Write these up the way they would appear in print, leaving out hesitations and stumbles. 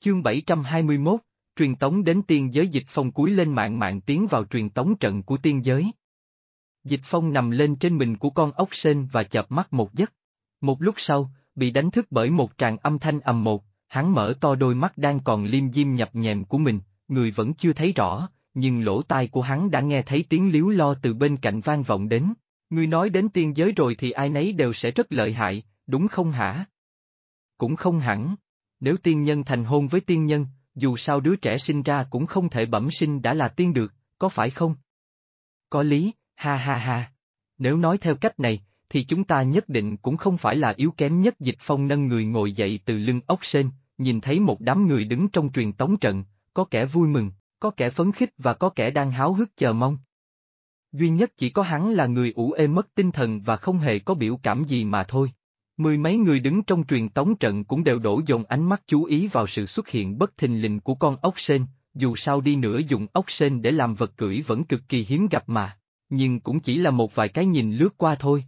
Chương 721, truyền tống đến tiên giới. Dịch Phong cúi lên mạng tiến vào truyền tống trận của tiên giới. Dịch Phong nằm lên trên mình của con ốc sên và chợp mắt một giấc. Một lúc sau, bị đánh thức bởi một tràng âm thanh ầm một, hắn mở to đôi mắt đang còn liêm diêm nhập nhèm của mình, người vẫn chưa thấy rõ, nhưng lỗ tai của hắn đã nghe thấy tiếng líu lo từ bên cạnh vang vọng đến. Ngươi nói đến tiên giới rồi thì ai nấy đều sẽ rất lợi hại, đúng không hả? Cũng không hẳn. Nếu tiên nhân thành hôn với tiên nhân, dù sao đứa trẻ sinh ra cũng không thể bẩm sinh đã là tiên được, có phải không? Có lý, ha ha ha. Nếu nói theo cách này, thì chúng ta nhất định cũng không phải là yếu kém nhất. Dịch Phong nâng người ngồi dậy từ lưng ốc sên, nhìn thấy một đám người đứng trong truyền tống trận, có kẻ vui mừng, có kẻ phấn khích và có kẻ đang háo hức chờ mong. Duy nhất chỉ có hắn là người ủ ê mất tinh thần và không hề có biểu cảm gì mà thôi. Mười mấy người đứng trong truyền tống trận cũng đều đổ dồn ánh mắt chú ý vào sự xuất hiện bất thình lình của con ốc sên, dù sao đi nữa dùng ốc sên để làm vật cưỡi vẫn cực kỳ hiếm gặp mà, nhưng cũng chỉ là một vài cái nhìn lướt qua thôi.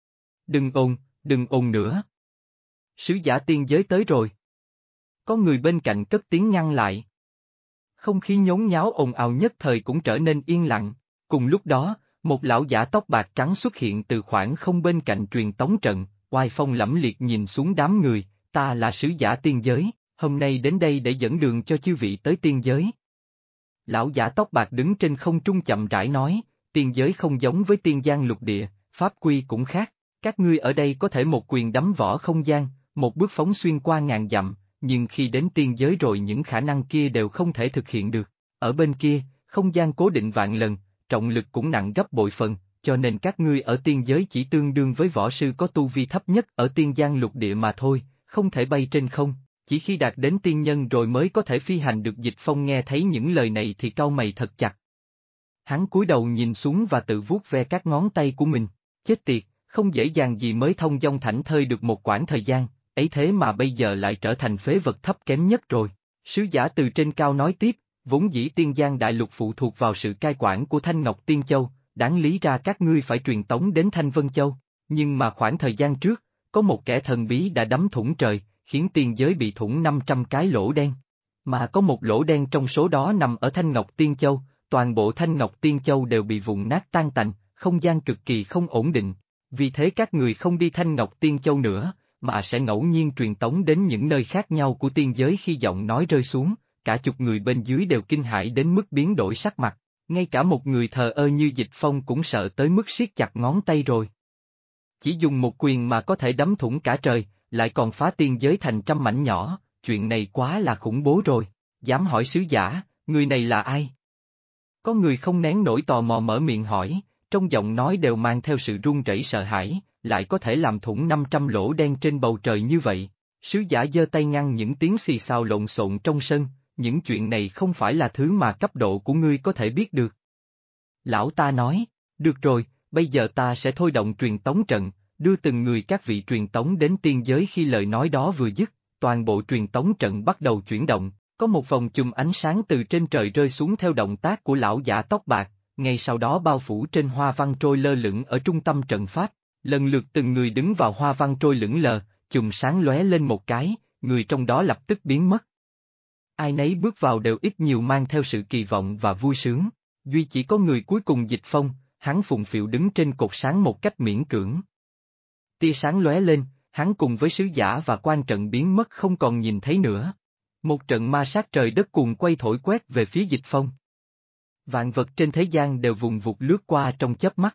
Đừng ồn nữa. Sứ giả tiên giới tới rồi. Có người bên cạnh cất tiếng ngăn lại. Không khí nhốn nháo ồn ào nhất thời cũng trở nên yên lặng, cùng lúc đó, một lão giả tóc bạc trắng xuất hiện từ khoảng không bên cạnh truyền tống trận, oai phong lẫm liệt nhìn xuống đám người, ta là sứ giả tiên giới, hôm nay đến đây để dẫn đường cho chư vị tới tiên giới. Lão giả tóc bạc đứng trên không trung chậm rãi nói, tiên giới không giống với tiên gian lục địa, pháp quy cũng khác, các ngươi ở đây có thể một quyền đấm võ không gian, một bước phóng xuyên qua ngàn dặm, nhưng khi đến tiên giới rồi những khả năng kia đều không thể thực hiện được, ở bên kia, không gian cố định vạn lần, trọng lực cũng nặng gấp bội phần, cho nên các ngươi ở tiên giới chỉ tương đương với võ sư có tu vi thấp nhất ở tiên gian lục địa mà thôi, không thể bay trên không, chỉ khi đạt đến tiên nhân rồi mới có thể phi hành được. Dịch Phong nghe thấy những lời này thì cau mày thật chặt. Hắn cúi đầu nhìn xuống và tự vuốt ve các ngón tay của mình, chết tiệt, không dễ dàng gì mới thông dong thảnh thơi được một quãng thời gian, ấy thế mà bây giờ lại trở thành phế vật thấp kém nhất rồi. Sứ giả từ trên cao nói tiếp, vốn dĩ tiên giang đại lục phụ thuộc vào sự cai quản của Thanh Ngọc Tiên Châu, đáng lý ra các ngươi phải truyền tống đến Thanh Vân Châu, nhưng mà khoảng thời gian trước, có một kẻ thần bí đã đắm thủng trời, khiến tiên giới bị thủng 500 cái lỗ đen. Mà có một lỗ đen trong số đó nằm ở Thanh Ngọc Tiên Châu, toàn bộ Thanh Ngọc Tiên Châu đều bị vụn nát tan tành, không gian cực kỳ không ổn định. Vì thế các người không đi Thanh Ngọc Tiên Châu nữa, mà sẽ ngẫu nhiên truyền tống đến những nơi khác nhau của tiên giới. Khi giọng nói rơi xuống, cả chục người bên dưới đều kinh hãi đến mức biến đổi sắc mặt, ngay cả một người thờ ơ như Dịch Phong cũng sợ tới mức siết chặt ngón tay rồi. Chỉ dùng một quyền mà có thể đấm thủng cả trời, lại còn phá tiên giới thành trăm mảnh nhỏ, chuyện này quá là khủng bố rồi. Dám hỏi sứ giả, người này là ai? Có người không nén nổi tò mò mở miệng hỏi, trong giọng nói đều mang theo sự run rẩy sợ hãi, lại có thể làm thủng 500 lỗ đen trên bầu trời như vậy. Sứ giả giơ tay ngăn những tiếng xì xào lộn xộn trong sân, những chuyện này không phải là thứ mà cấp độ của ngươi có thể biết được. Lão ta nói, được rồi, bây giờ ta sẽ thôi động truyền tống trận, đưa từng người các vị truyền tống đến tiên giới. Khi lời nói đó vừa dứt, toàn bộ truyền tống trận bắt đầu chuyển động, có một vòng chùm ánh sáng từ trên trời rơi xuống theo động tác của lão giả tóc bạc, ngay sau đó bao phủ trên hoa văn trôi lơ lửng ở trung tâm trận pháp, lần lượt từng người đứng vào hoa văn trôi lững lờ, chùm sáng lóe lên một cái, người trong đó lập tức biến mất. Ai nấy bước vào đều ít nhiều mang theo sự kỳ vọng và vui sướng, duy chỉ có người cuối cùng Dịch Phong, hắn phụng phịu đứng trên cột sáng một cách miễn cưỡng. Tia sáng lóe lên, hắn cùng với sứ giả và quan trận biến mất không còn nhìn thấy nữa. Một trận ma sát trời đất cuồng quay thổi quét về phía Dịch Phong. Vạn vật trên thế gian đều vùng vụt lướt qua trong chớp mắt.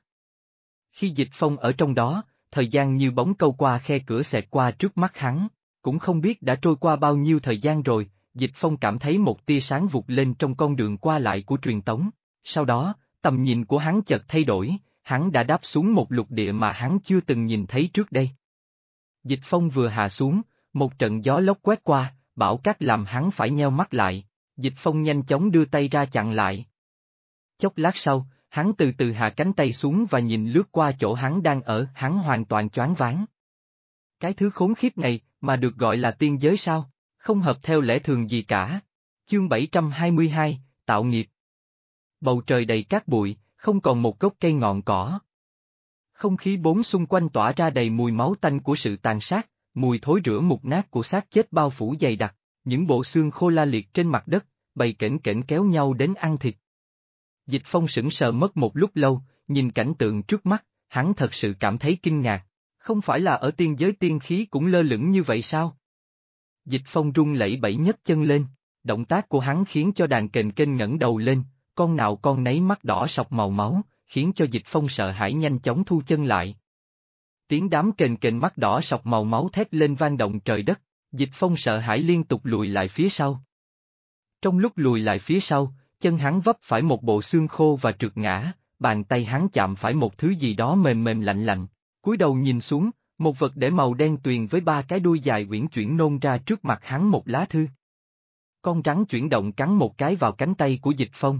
Khi Dịch Phong ở trong đó, thời gian như bóng câu qua khe cửa xẹt qua trước mắt hắn, cũng không biết đã trôi qua bao nhiêu thời gian rồi. Dịch Phong cảm thấy một tia sáng vụt lên trong con đường qua lại của truyền tống, sau đó, tầm nhìn của hắn chợt thay đổi, hắn đã đáp xuống một lục địa mà hắn chưa từng nhìn thấy trước đây. Dịch Phong vừa hạ xuống, một trận gió lốc quét qua, bão cát làm hắn phải nheo mắt lại, Dịch Phong nhanh chóng đưa tay ra chặn lại. Chốc lát sau, hắn từ từ hạ cánh tay xuống và nhìn lướt qua chỗ hắn đang ở, hắn hoàn toàn choáng váng. Cái thứ khốn khiếp này, mà được gọi là tiên giới sao? Không hợp theo lẽ thường gì cả. Chương 722, tạo nghiệp. Bầu trời đầy cát bụi, không còn một gốc cây ngọn cỏ. Không khí bốn xung quanh tỏa ra đầy mùi máu tanh của sự tàn sát, mùi thối rữa mục nát của xác chết bao phủ dày đặc. Những bộ xương khô la liệt trên mặt đất, bầy kểnh kểnh kéo nhau đến ăn thịt. Dịch Phong sững sờ mất một lúc lâu, nhìn cảnh tượng trước mắt, hắn thật sự cảm thấy kinh ngạc. Không phải là ở tiên giới tiên khí cũng lơ lửng như vậy sao? Dịch Phong run lẩy bẩy nhấc chân lên, động tác của hắn khiến cho đàn kền kênh ngẩng đầu lên, con nào con nấy mắt đỏ sọc màu máu, khiến cho Dịch Phong sợ hãi nhanh chóng thu chân lại. Tiếng đám kền kền mắt đỏ sọc màu máu thét lên vang động trời đất, Dịch Phong sợ hãi liên tục lùi lại phía sau. Trong lúc lùi lại phía sau, chân hắn vấp phải một bộ xương khô và trượt ngã, bàn tay hắn chạm phải một thứ gì đó mềm mềm lạnh lạnh, cúi đầu nhìn xuống, một vật để màu đen tuyền với ba cái đuôi dài uyển chuyển nôn ra trước mặt hắn một lá thư. Con rắn chuyển động cắn một cái vào cánh tay của Dịch Phong.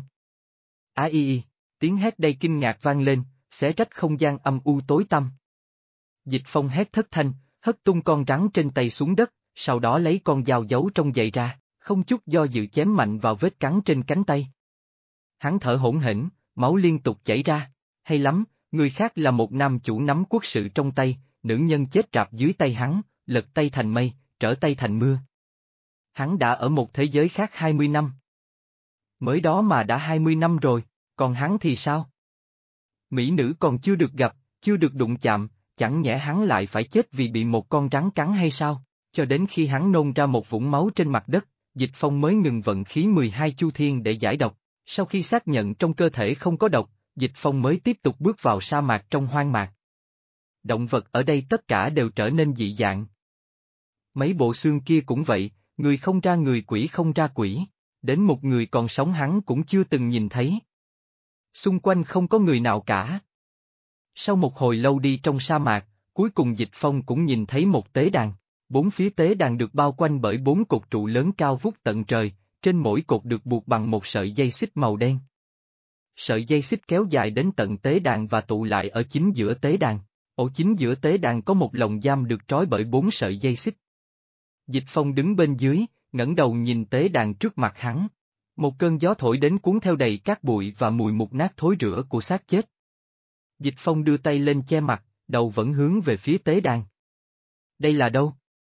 Tiếng hét đầy kinh ngạc vang lên, xé rách không gian âm u tối tăm. Dịch Phong hét thất thanh, hất tung con rắn trên tay xuống đất, sau đó lấy con dao giấu trong giày ra, không chút do dự chém mạnh vào vết cắn trên cánh tay. Hắn thở hổn hển, máu liên tục chảy ra, hay lắm, người khác là một nam chủ nắm quốc sự trong tay, nữ nhân chết rạp dưới tay hắn, lật tay thành mây, trở tay thành mưa. Hắn đã ở một thế giới khác 20 năm. Mới đó mà đã 20 năm rồi, còn hắn thì sao? Mỹ nữ còn chưa được gặp, chưa được đụng chạm, chẳng nhẽ hắn lại phải chết vì bị một con rắn cắn hay sao? Cho đến khi hắn nôn ra một vũng máu trên mặt đất, Dịch Phong mới ngừng vận khí 12 chu thiên để giải độc. Sau khi xác nhận trong cơ thể không có độc, Dịch Phong mới tiếp tục bước vào sa mạc trong hoang mạc. Động vật ở đây tất cả đều trở nên dị dạng. Mấy bộ xương kia cũng vậy, người không ra người quỷ không ra quỷ, đến một người còn sống hắn cũng chưa từng nhìn thấy. Xung quanh không có người nào cả. Sau một hồi lâu đi trong sa mạc, cuối cùng Dịch Phong cũng nhìn thấy một tế đàn. Bốn phía tế đàn được bao quanh bởi bốn cột trụ lớn cao vút tận trời, trên mỗi cột được buộc bằng một sợi dây xích màu đen. Sợi dây xích kéo dài đến tận tế đàn và tụ lại ở chính giữa tế đàn. Ở chính giữa tế đàn có một lồng giam được trói bởi bốn sợi dây xích. Dịch Phong đứng bên dưới, ngẩng đầu nhìn tế đàn trước mặt hắn. Một cơn gió thổi đến cuốn theo đầy cát bụi và mùi mục nát thối rữa của xác chết. Dịch Phong đưa tay lên che mặt, đầu vẫn hướng về phía tế đàn. Đây là đâu?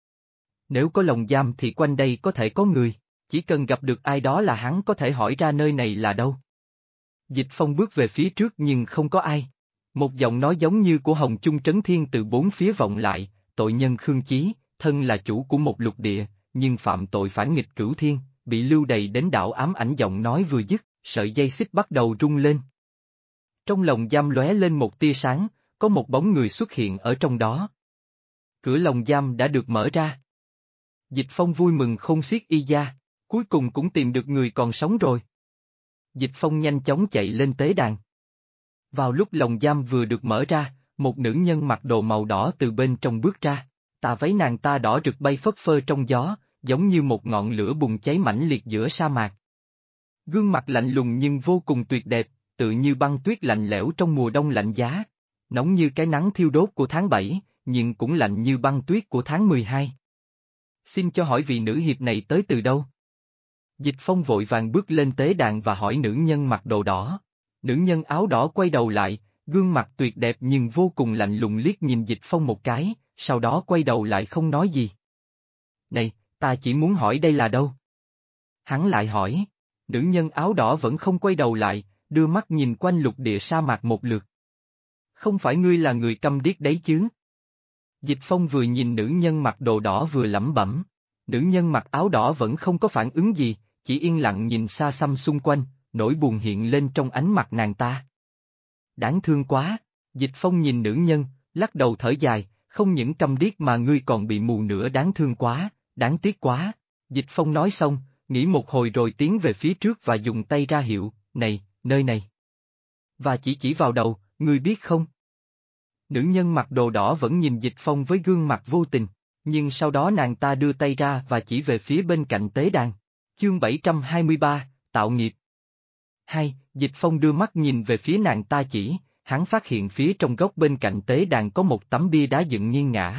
Nếu có lồng giam thì quanh đây có thể có người, chỉ cần gặp được ai đó là hắn có thể hỏi ra nơi này là đâu. Dịch Phong bước về phía trước nhưng không có ai. Một giọng nói giống như của Hồng Chung Trấn Thiên từ bốn phía vọng lại, tội nhân Khương Chí, thân là chủ của một lục địa, nhưng phạm tội phản nghịch cửu thiên, bị lưu đày đến đảo ám ảnh. Giọng nói vừa dứt, sợi dây xích bắt đầu rung lên. Trong lồng giam lóe lên một tia sáng, có một bóng người xuất hiện ở trong đó. Cửa lồng giam đã được mở ra. Dịch Phong vui mừng khôn xiết da, cuối cùng cũng tìm được người còn sống rồi. Dịch Phong nhanh chóng chạy lên tế đàn. Vào lúc lồng giam vừa được mở ra, một nữ nhân mặc đồ màu đỏ từ bên trong bước ra. Tà váy nàng ta đỏ rực bay phất phơ trong gió, giống như một ngọn lửa bùng cháy mãnh liệt giữa sa mạc. Gương mặt lạnh lùng nhưng vô cùng tuyệt đẹp, tự như băng tuyết lạnh lẽo trong mùa đông lạnh giá. Nóng như cái nắng thiêu đốt của tháng 7, nhưng cũng lạnh như băng tuyết của tháng 12. Xin cho hỏi vị nữ hiệp này tới từ đâu? Dịch Phong vội vàng bước lên tế đàn và hỏi nữ nhân mặc đồ đỏ. Nữ nhân áo đỏ quay đầu lại, gương mặt tuyệt đẹp nhưng vô cùng lạnh lùng liếc nhìn Dịch Phong một cái, sau đó quay đầu lại không nói gì. Này, ta chỉ muốn hỏi đây là đâu? Hắn lại hỏi. Nữ nhân áo đỏ vẫn không quay đầu lại, đưa mắt nhìn quanh lục địa sa mạc một lượt. Không phải ngươi là người câm điếc đấy chứ? Dịch Phong vừa nhìn nữ nhân mặc đồ đỏ vừa lẩm bẩm. Nữ nhân mặc áo đỏ vẫn không có phản ứng gì, chỉ yên lặng nhìn xa xăm xung quanh, nỗi buồn hiện lên trong ánh mặt nàng ta. Đáng thương quá, Dịch Phong nhìn nữ nhân, lắc đầu thở dài, không những câm điếc mà ngươi còn bị mù nữa, đáng thương quá, đáng tiếc quá. Dịch Phong nói xong, nghĩ một hồi rồi tiến về phía trước và dùng tay ra hiệu, này, nơi này. Và chỉ vào đầu, ngươi biết không? Nữ nhân mặc đồ đỏ vẫn nhìn Dịch Phong với gương mặt vô tình, nhưng sau đó nàng ta đưa tay ra và chỉ về phía bên cạnh tế đàn. Chương 723, Tạo nghiệp. Dịch Phong đưa mắt nhìn về phía nàng ta chỉ, hắn phát hiện phía trong góc bên cạnh tế đàn có một tấm bia đá dựng nghiêng ngã.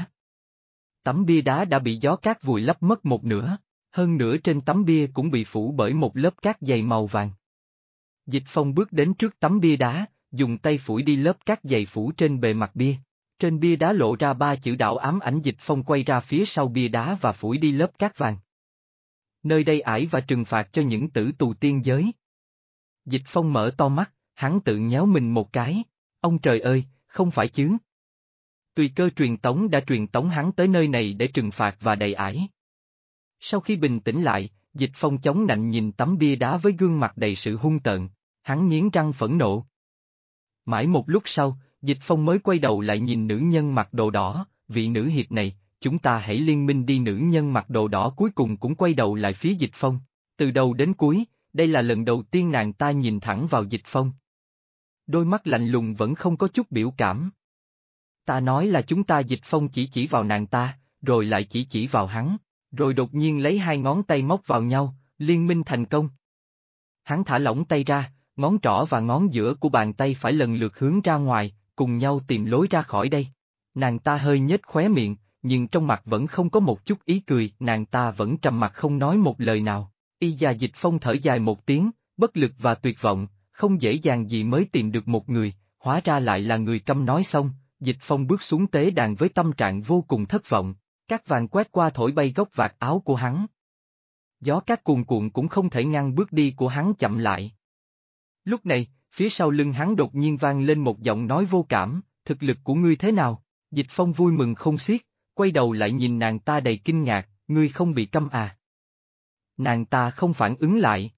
Tấm bia đá đã bị gió cát vùi lấp mất một nửa, hơn nữa trên tấm bia cũng bị phủ bởi một lớp cát dày màu vàng. Dịch Phong bước đến trước tấm bia đá, dùng tay phủi đi lớp cát dày phủ trên bề mặt bia. Trên bia đá lộ ra 3 chữ đảo ám ảnh. Dịch Phong quay ra phía sau bia đá và phủi đi lớp cát vàng. nơi đây ải và trừng phạt cho những tử tù tiên giới. Dịch Phong mở to mắt, hắn tự nhéo mình một cái. Ông trời ơi, không phải chứ. Tùy cơ truyền tống đã truyền tống hắn tới nơi này để trừng phạt và đầy ải. Sau khi bình tĩnh lại, Dịch Phong chống nạnh nhìn tấm bia đá với gương mặt đầy sự hung tợn, hắn nghiến răng phẫn nộ. Mãi một lúc sau, Dịch Phong mới quay đầu lại nhìn nữ nhân mặc đồ đỏ, vị nữ hiệp này, chúng ta hãy liên minh đi. Nữ nhân mặc đồ đỏ cuối cùng cũng quay đầu lại phía Dịch Phong. Từ đầu đến cuối, đây là lần đầu tiên nàng ta nhìn thẳng vào Dịch Phong. Đôi mắt lạnh lùng vẫn không có chút biểu cảm. Ta nói là chúng ta. Dịch Phong chỉ vào nàng ta, rồi lại chỉ vào hắn, rồi đột nhiên lấy hai ngón tay móc vào nhau, liên minh thành công. Hắn thả lỏng tay ra, ngón trỏ và ngón giữa của bàn tay phải lần lượt hướng ra ngoài, cùng nhau tìm lối ra khỏi đây. Nàng ta hơi nhếch khóe miệng, nhưng trong mặt vẫn không có một chút ý cười. Nàng ta vẫn trầm mặc không nói một lời nào. Dịch Phong thở dài một tiếng, bất lực và tuyệt vọng, không dễ dàng gì mới tìm được một người, hóa ra lại là người câm. Nói xong, Dịch Phong bước xuống tế đàn với tâm trạng vô cùng thất vọng. Cát vàng quét qua thổi bay góc vạt áo của hắn. Gió cát cuồn cuộn cũng không thể ngăn bước đi của hắn chậm lại. Lúc này, phía sau lưng hắn đột nhiên vang lên một giọng nói vô cảm, thực lực của ngươi thế nào? Dịch Phong vui mừng không xiết, quay đầu lại nhìn nàng ta đầy kinh ngạc, ngươi không bị câm à? Nàng ta không phản ứng lại.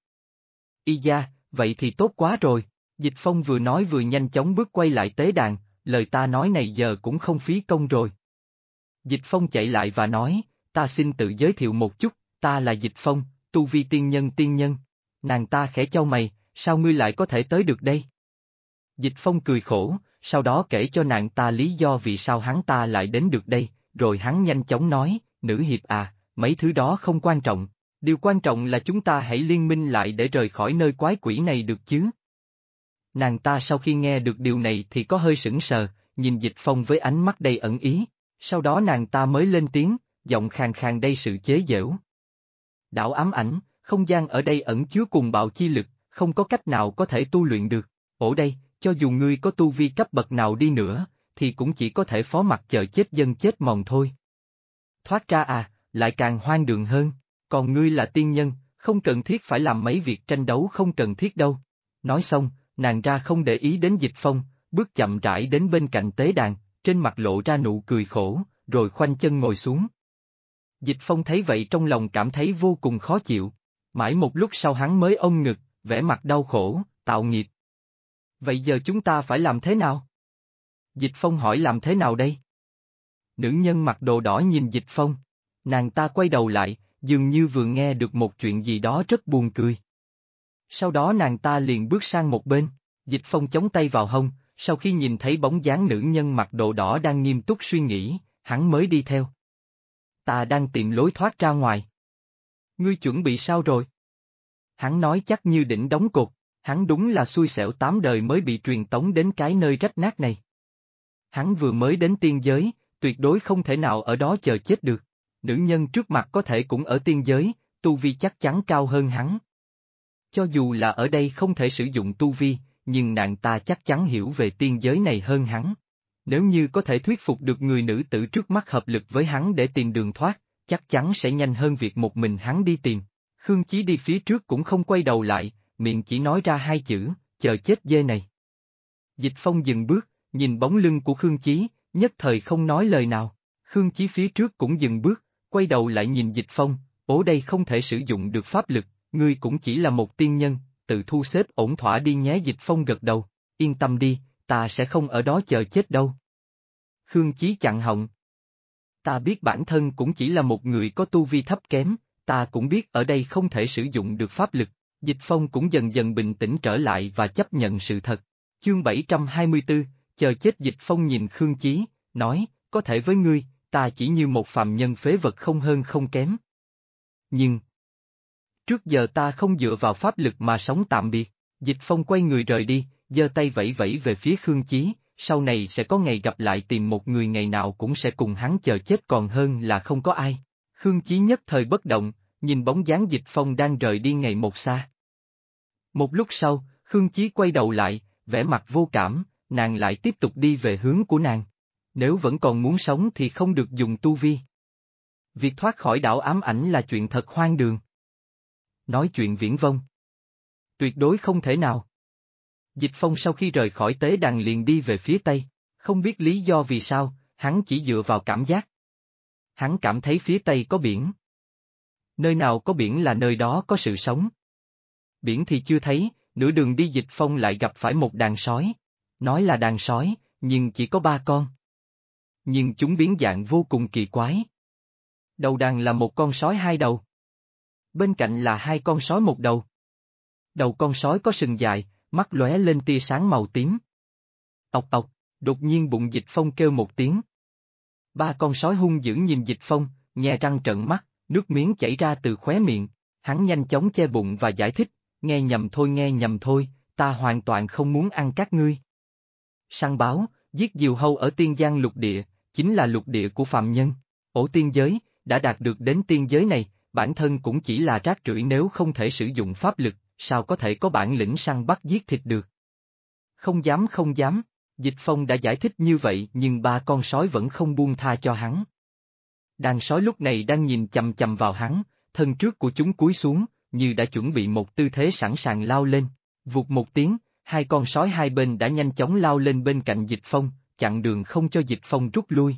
Vậy thì tốt quá rồi. Dịch Phong vừa nói vừa nhanh chóng bước quay lại tế đàn, lời ta nói này giờ cũng không phí công rồi. Dịch Phong chạy lại và nói, ta xin tự giới thiệu một chút, ta là Dịch Phong, tu vi tiên nhân. Nàng ta khẽ chau mày, sao ngươi lại có thể tới được đây? Dịch Phong cười khổ, sau đó kể cho nàng ta lý do vì sao hắn ta lại đến được đây, rồi hắn nhanh chóng nói, nữ hiệp à, mấy thứ đó không quan trọng, điều quan trọng là chúng ta hãy liên minh lại để rời khỏi nơi quái quỷ này được chứ? Nàng ta sau khi nghe được điều này thì có hơi sững sờ, nhìn Dịch Phong với ánh mắt đầy ẩn ý, sau đó nàng ta mới lên tiếng, giọng khàn khàn đầy sự chế giễu. Đảo ám ảnh, không gian ở đây ẩn chứa cuồng bạo chi lực, không có cách nào có thể tu luyện được. Ở đây, cho dù ngươi có tu vi cấp bậc nào đi nữa, thì cũng chỉ có thể phó mặc chờ chết dân chết mòn thôi. Thoát ra à, lại càng hoang đường hơn, còn ngươi là tiên nhân, không cần thiết phải làm mấy việc tranh đấu không cần thiết đâu. Nói xong, nàng ra không để ý đến Dịch Phong, bước chậm rãi đến bên cạnh tế đàn, trên mặt lộ ra nụ cười khổ, rồi khoanh chân ngồi xuống. Dịch Phong thấy vậy trong lòng cảm thấy vô cùng khó chịu. Mãi một lúc sau hắn mới ôm ngực, vẻ mặt đau khổ, tạo nghiệp. Vậy giờ chúng ta phải làm thế nào? Dịch Phong hỏi làm thế nào đây? Nữ nhân mặc đồ đỏ nhìn Dịch Phong. Nàng ta quay đầu lại, dường như vừa nghe được một chuyện gì đó rất buồn cười. Sau đó nàng ta liền bước sang một bên, Dịch Phong chống tay vào hông, sau khi nhìn thấy bóng dáng nữ nhân mặc đồ đỏ đang nghiêm túc suy nghĩ, hắn mới đi theo. Ta đang tìm lối thoát ra ngoài. Ngươi chuẩn bị sao rồi? Hắn nói chắc như đỉnh đóng cột, hắn đúng là xui xẻo 8 đời mới bị truyền tống đến cái nơi rách nát này. Hắn vừa mới đến tiên giới, tuyệt đối không thể nào ở đó chờ chết được. Nữ nhân trước mặt có thể cũng ở tiên giới, tu vi chắc chắn cao hơn hắn. Cho dù là ở đây không thể sử dụng tu vi, nhưng nàng ta chắc chắn hiểu về tiên giới này hơn hắn. Nếu như có thể thuyết phục được người nữ tử trước mắt hợp lực với hắn để tìm đường thoát, chắc chắn sẽ nhanh hơn việc một mình hắn đi tìm. Khương Chí đi phía trước cũng không quay đầu lại, miệng chỉ nói ra hai chữ, chờ chết dê này. Dịch Phong dừng bước, nhìn bóng lưng của Khương Chí, nhất thời không nói lời nào. Khương Chí phía trước cũng dừng bước, quay đầu lại nhìn Dịch Phong, ở đây không thể sử dụng được pháp lực, ngươi cũng chỉ là một tiên nhân, tự thu xếp ổn thỏa đi nhé. Dịch Phong gật đầu, yên tâm đi, ta sẽ không ở đó chờ chết đâu. Khương Chí chặn họng. Ta biết bản thân cũng chỉ là một người có tu vi thấp kém, ta cũng biết ở đây không thể sử dụng được pháp lực. Dịch Phong cũng dần dần bình tĩnh trở lại và chấp nhận sự thật. Chương 724, chờ chết. Dịch Phong nhìn Khương Chí, nói, có thể với ngươi, ta chỉ như một phàm nhân phế vật không hơn không kém. Nhưng, trước giờ ta không dựa vào pháp lực mà sống tạm biệt. Dịch Phong quay người rời đi, giơ tay vẫy vẫy về phía Khương Chí, sau này sẽ có ngày gặp lại tìm một người ngày nào cũng sẽ cùng hắn chờ chết còn hơn là không có ai. Khương Chí nhất thời bất động, nhìn bóng dáng Dịch Phong đang rời đi ngày một xa. Một lúc sau, Khương Chí quay đầu lại, vẻ mặt vô cảm, nàng lại tiếp tục đi về hướng của nàng. Nếu vẫn còn muốn sống thì không được dùng tu vi. Việc thoát khỏi đảo ám ảnh là chuyện thật hoang đường. Nói chuyện viển vông. Tuyệt đối không thể nào. Dịch Phong sau khi rời khỏi tế đàn liền đi về phía tây, không biết lý do vì sao, hắn chỉ dựa vào cảm giác. Hắn cảm thấy phía tây có biển. Nơi nào có biển là nơi đó có sự sống. Biển thì chưa thấy, nửa đường đi Dịch Phong lại gặp phải một đàn sói. Nói là đàn sói, nhưng chỉ có 3 con. Nhưng chúng biến dạng vô cùng kỳ quái. Đầu đàn là một con sói 2 đầu. Bên cạnh là 2 con sói 1 đầu. Đầu con sói có sừng dài, mắt lóe lên tia sáng màu tím. Ọc ọc, đột nhiên bụng Dịch Phong kêu một tiếng. 3 con sói hung dữ nhìn Dịch Phong, nhe răng trợn mắt, nước miếng chảy ra từ khóe miệng. Hắn nhanh chóng che bụng và giải thích, nghe nhầm thôi, ta hoàn toàn không muốn ăn các ngươi. Săn báo, giết diều hâu ở tiên giang lục địa, chính là lục địa của phàm nhân. Ổ tiên giới, đã đạt được đến tiên giới này, bản thân cũng chỉ là rác rưởi nếu không thể sử dụng pháp lực, sao có thể có bản lĩnh săn bắt giết thịt được. Không dám, Dịch Phong đã giải thích như vậy nhưng 3 con sói vẫn không buông tha cho hắn. Đàn sói lúc này đang nhìn chằm chằm vào hắn, thân trước của chúng cúi xuống, như đã chuẩn bị một tư thế sẵn sàng lao lên. Vụt một tiếng, 2 con sói hai bên đã nhanh chóng lao lên bên cạnh Dịch Phong, chặn đường không cho Dịch Phong rút lui.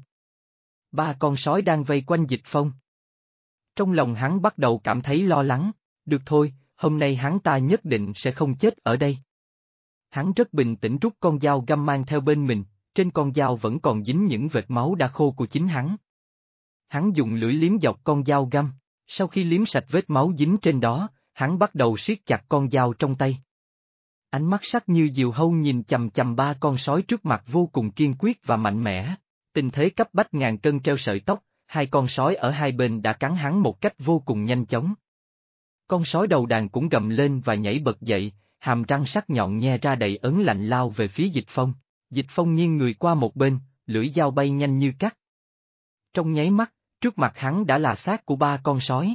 3 con sói đang vây quanh Dịch Phong. Trong lòng hắn bắt đầu cảm thấy lo lắng, được thôi, hôm nay hắn ta nhất định sẽ không chết ở đây. Hắn rất bình tĩnh rút con dao găm mang theo bên mình, trên con dao vẫn còn dính những vệt máu đã khô của chính hắn. Hắn dùng lưỡi liếm dọc con dao găm, sau khi liếm sạch vết máu dính trên đó, hắn bắt đầu siết chặt con dao trong tay. Ánh mắt sắc như diều hâu nhìn chằm chằm 3 con sói trước mặt vô cùng kiên quyết và mạnh mẽ. Tình thế cấp bách ngàn cân treo sợi tóc, 2 con sói ở hai bên đã cắn hắn một cách vô cùng nhanh chóng. Con sói đầu đàn cũng gầm lên và nhảy bật dậy, hàm răng sắc nhọn nhe ra đầy ớn lạnh lao về phía Dịch Phong. Dịch Phong nghiêng người qua một bên, lưỡi dao bay nhanh như cắt. Trong nháy mắt, trước mặt hắn đã là xác của 3 con sói.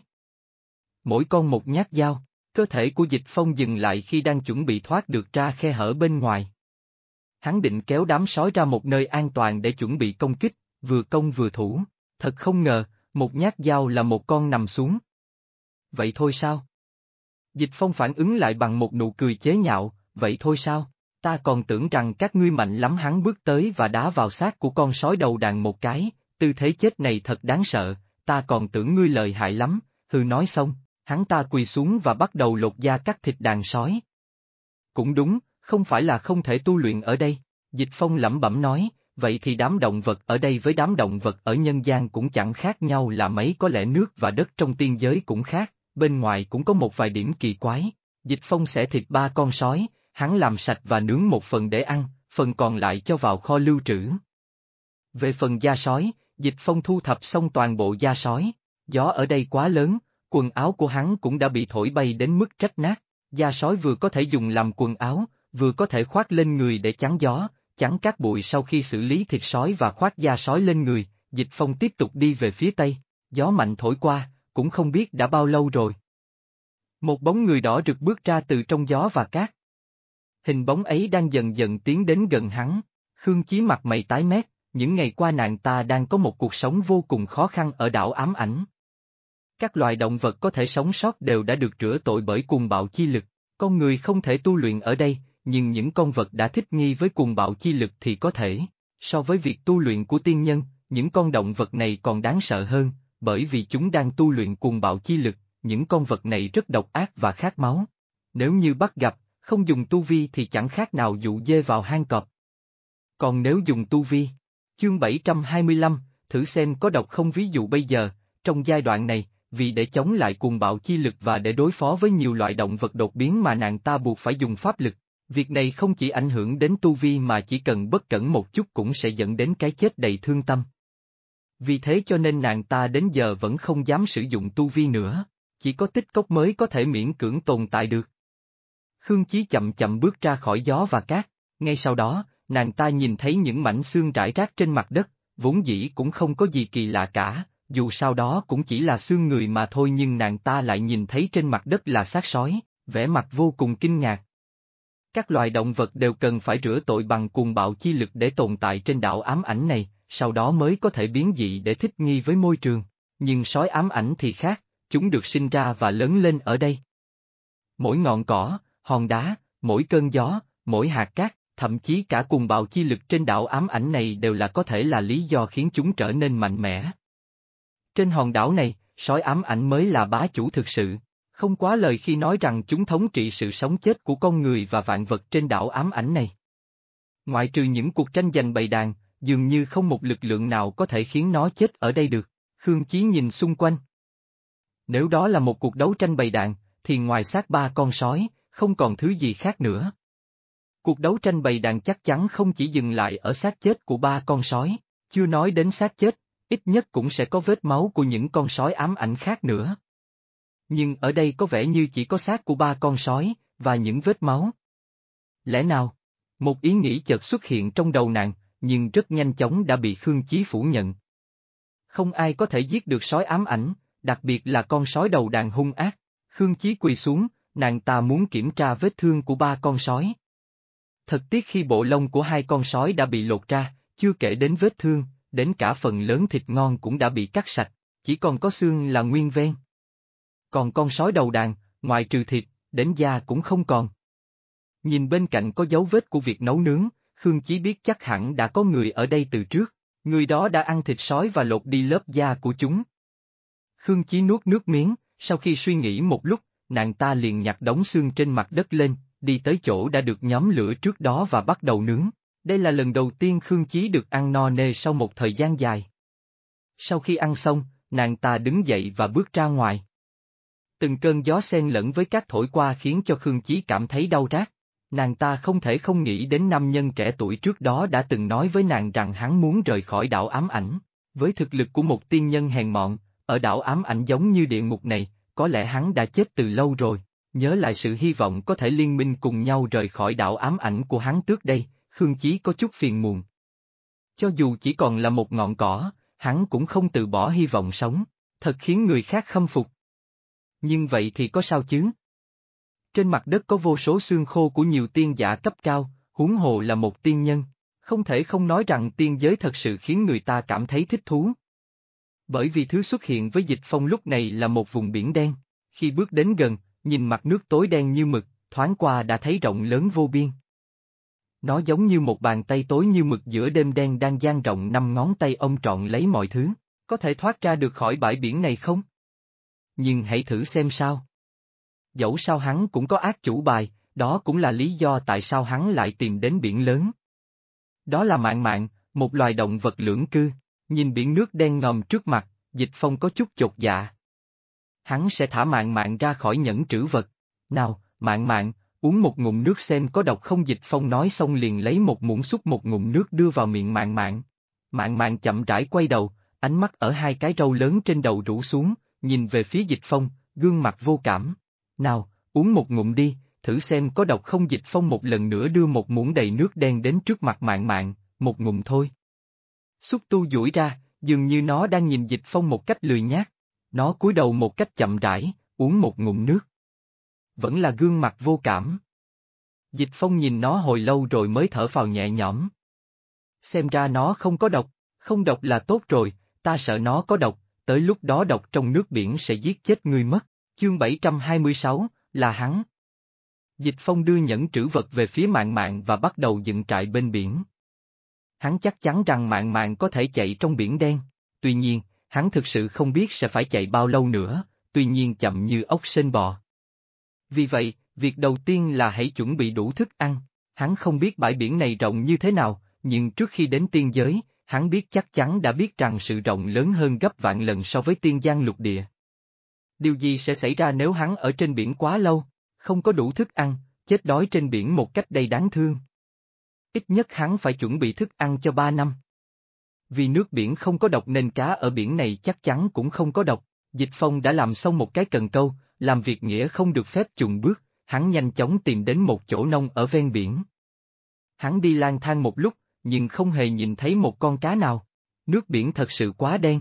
Mỗi con một nhát dao, cơ thể của Dịch Phong dừng lại khi đang chuẩn bị thoát được ra khe hở bên ngoài. Hắn định kéo đám sói ra một nơi an toàn để chuẩn bị công kích, vừa công vừa thủ, thật không ngờ, một nhát dao là một con nằm xuống. Vậy thôi sao? Dịch Phong phản ứng lại bằng một nụ cười chế nhạo, vậy thôi sao? Ta còn tưởng rằng các ngươi mạnh lắm. Hắn bước tới và đá vào xác của con sói đầu đàn một cái, tư thế chết này thật đáng sợ, ta còn tưởng ngươi lợi hại lắm, hừ nói xong, hắn ta quỳ xuống và bắt đầu lột da cắt thịt đàn sói. Cũng đúng, không phải là không thể tu luyện ở đây, Dịch Phong lẩm bẩm nói, vậy thì đám động vật ở đây với đám động vật ở nhân gian cũng chẳng khác nhau là mấy, có lẽ nước và đất trong tiên giới cũng khác, bên ngoài cũng có một vài điểm kỳ quái. Dịch Phong xẻ thịt 3 con sói, hắn làm sạch và nướng một phần để ăn, phần còn lại cho vào kho lưu trữ. Về phần da sói, Dịch Phong thu thập xong toàn bộ da sói, gió ở đây quá lớn, quần áo của hắn cũng đã bị thổi bay đến mức rách nát, da sói vừa có thể dùng làm quần áo, vừa có thể khoác lên người để chắn gió, chắn cát bụi. Sau khi xử lý thịt sói và khoác da sói lên người, Dịch Phong tiếp tục đi về phía tây, gió mạnh thổi qua, cũng không biết đã bao lâu rồi. Một bóng người đỏ rực bước ra từ trong gió và cát. Hình bóng ấy đang dần dần tiến đến gần hắn, Khương Chí mặt mày tái mét, những ngày qua nàng ta đang có một cuộc sống vô cùng khó khăn ở đảo ám ảnh. Các loài động vật có thể sống sót đều đã được rửa tội bởi cuồng bạo chi lực, con người không thể tu luyện ở đây, nhưng những con vật đã thích nghi với cuồng bạo chi lực thì có thể. So với việc tu luyện của tiên nhân, những con động vật này còn đáng sợ hơn, bởi vì chúng đang tu luyện cuồng bạo chi lực, những con vật này rất độc ác và khát máu. Nếu như bắt gặp, không dùng tu vi thì chẳng khác nào dụ dê vào hang cọp. Còn nếu dùng tu vi, chương 725, thử xem có độc không. Ví dụ bây giờ, trong giai đoạn này, vì để chống lại cuồng bạo chi lực và để đối phó với nhiều loại động vật đột biến mà nàng ta buộc phải dùng pháp lực, việc này không chỉ ảnh hưởng đến tu vi mà chỉ cần bất cẩn một chút cũng sẽ dẫn đến cái chết đầy thương tâm. Vì thế cho nên nàng ta đến giờ vẫn không dám sử dụng tu vi nữa, chỉ có tích cốc mới có thể miễn cưỡng tồn tại được. Khương Chí chậm chậm bước ra khỏi gió và cát, ngay sau đó, nàng ta nhìn thấy những mảnh xương rải rác trên mặt đất, vốn dĩ cũng không có gì kỳ lạ cả, dù sao đó cũng chỉ là xương người mà thôi, nhưng nàng ta lại nhìn thấy trên mặt đất là xác sói, vẻ mặt vô cùng kinh ngạc. Các loài động vật đều cần phải rửa tội bằng cuồng bạo chi lực để tồn tại trên đảo ám ảnh này, sau đó mới có thể biến dị để thích nghi với môi trường. Nhưng sói ám ảnh thì khác, chúng được sinh ra và lớn lên ở đây. Mỗi ngọn cỏ, hòn đá, mỗi cơn gió, mỗi hạt cát, thậm chí cả cuồng bạo chi lực trên đảo ám ảnh này đều là có thể là lý do khiến chúng trở nên mạnh mẽ. Trên hòn đảo này, sói ám ảnh mới là bá chủ thực sự. Không quá lời khi nói rằng chúng thống trị sự sống chết của con người và vạn vật trên đảo ám ảnh này. Ngoại trừ những cuộc tranh giành bầy đàn, dường như không một lực lượng nào có thể khiến nó chết ở đây được. Khương Chí nhìn xung quanh. Nếu đó là một cuộc đấu tranh bầy đàn, thì ngoài xác ba con sói, không còn thứ gì khác nữa. Cuộc đấu tranh bầy đàn chắc chắn không chỉ dừng lại ở xác chết của ba con sói, chưa nói đến xác chết, ít nhất cũng sẽ có vết máu của những con sói ám ảnh khác nữa. Nhưng ở đây có vẻ như chỉ có xác của ba con sói, và những vết máu. Lẽ nào? Một ý nghĩ chợt xuất hiện trong đầu nàng, nhưng rất nhanh chóng đã bị Khương Chí phủ nhận. Không ai có thể giết được sói ám ảnh, đặc biệt là con sói đầu đàn hung ác. Khương Chí quỳ xuống, nàng ta muốn kiểm tra vết thương của ba con sói. Thật tiếc khi bộ lông của hai con sói đã bị lột ra, chưa kể đến vết thương, đến cả phần lớn thịt ngon cũng đã bị cắt sạch, chỉ còn có xương là nguyên ven. Còn con sói đầu đàn, ngoài trừ thịt, đến da cũng không còn. Nhìn bên cạnh có dấu vết của việc nấu nướng, Khương Chí biết chắc hẳn đã có người ở đây từ trước, người đó đã ăn thịt sói và lột đi lớp da của chúng. Khương Chí nuốt nước miếng, sau khi suy nghĩ một lúc, nàng ta liền nhặt đống xương trên mặt đất lên, đi tới chỗ đã được nhóm lửa trước đó và bắt đầu nướng. Đây là lần đầu tiên Khương Chí được ăn no nê sau một thời gian dài. Sau khi ăn xong, nàng ta đứng dậy và bước ra ngoài. Từng cơn gió xen lẫn với cát thổi qua khiến cho Khương Chí cảm thấy đau rát. Nàng ta không thể không nghĩ đến nam nhân trẻ tuổi trước đó đã từng nói với nàng rằng hắn muốn rời khỏi đảo ám ảnh. Với thực lực của một tiên nhân hèn mọn, ở đảo ám ảnh giống như địa ngục này, có lẽ hắn đã chết từ lâu rồi. Nhớ lại sự hy vọng có thể liên minh cùng nhau rời khỏi đảo ám ảnh của hắn trước đây, Khương Chí có chút phiền muộn. Cho dù chỉ còn là một ngọn cỏ, hắn cũng không từ bỏ hy vọng sống, thật khiến người khác khâm phục. Nhưng vậy thì có sao chứ? Trên mặt đất có vô số xương khô của nhiều tiên giả cấp cao, huống hồ là một tiên nhân, không thể không nói rằng tiên giới thật sự khiến người ta cảm thấy thích thú. Bởi vì thứ xuất hiện với Dịch Phong lúc này là một vùng biển đen, khi bước đến gần, nhìn mặt nước tối đen như mực, thoáng qua đã thấy rộng lớn vô biên. Nó giống như một bàn tay tối như mực giữa đêm đen đang dang rộng 5 ngón tay ôm trọn lấy mọi thứ, có thể thoát ra được khỏi bãi biển này không? Nhưng hãy thử xem sao. Dẫu sao hắn cũng có ác chủ bài, đó cũng là lý do tại sao hắn lại tìm đến biển lớn. Đó là mạn mạn, một loài động vật lưỡng cư, nhìn biển nước đen ngòm trước mặt, Dịch Phong có chút chột dạ. Hắn sẽ thả mạn mạn ra khỏi nhẫn trữ vật. Nào, mạn mạn, uống một ngụm nước xem có độc không. Dịch Phong nói xong liền lấy một muỗng xúc một ngụm nước đưa vào miệng mạn mạn. Mạn mạn chậm rãi quay đầu, ánh mắt ở hai cái râu lớn trên đầu rũ xuống, nhìn về phía Dịch Phong, gương mặt vô cảm. Nào, uống một ngụm đi, thử xem có độc không. Dịch Phong một lần nữa đưa một muỗng đầy nước đen đến trước mặt mạn mạn, một ngụm thôi. Xúc tu duỗi ra, dường như nó đang nhìn Dịch Phong một cách lười nhác. Nó cúi đầu một cách chậm rãi, uống một ngụm nước. Vẫn là gương mặt vô cảm. Dịch Phong nhìn nó hồi lâu rồi mới thở phào nhẹ nhõm. Xem ra nó không có độc, không độc là tốt rồi, ta sợ nó có độc, tới lúc đó độc trong nước biển sẽ giết chết ngươi mất. Chương 726, là hắn. Dịch Phong đưa nhẫn trữ vật về phía mạn mạn và bắt đầu dựng trại bên biển. Hắn chắc chắn rằng mạn mạn có thể chạy trong biển đen, tuy nhiên, hắn thực sự không biết sẽ phải chạy bao lâu nữa, tuy nhiên chậm như ốc sên bò. Vì vậy, việc đầu tiên là hãy chuẩn bị đủ thức ăn. Hắn không biết bãi biển này rộng như thế nào, nhưng trước khi đến tiên giới, hắn biết chắc chắn đã biết rằng sự rộng lớn hơn gấp vạn lần so với tiên giang lục địa. Điều gì sẽ xảy ra nếu hắn ở trên biển quá lâu, không có đủ thức ăn, chết đói trên biển một cách đầy đáng thương? Ít nhất hắn phải chuẩn bị thức ăn cho 3 năm. Vì nước biển không có độc nên cá ở biển này chắc chắn cũng không có độc. Dịch Phong đã làm xong một cái cần câu, làm việc nghĩa không được phép chùn bước, hắn nhanh chóng tìm đến một chỗ nông ở ven biển. Hắn đi lang thang một lúc, nhưng không hề nhìn thấy một con cá nào. Nước biển thật sự quá đen.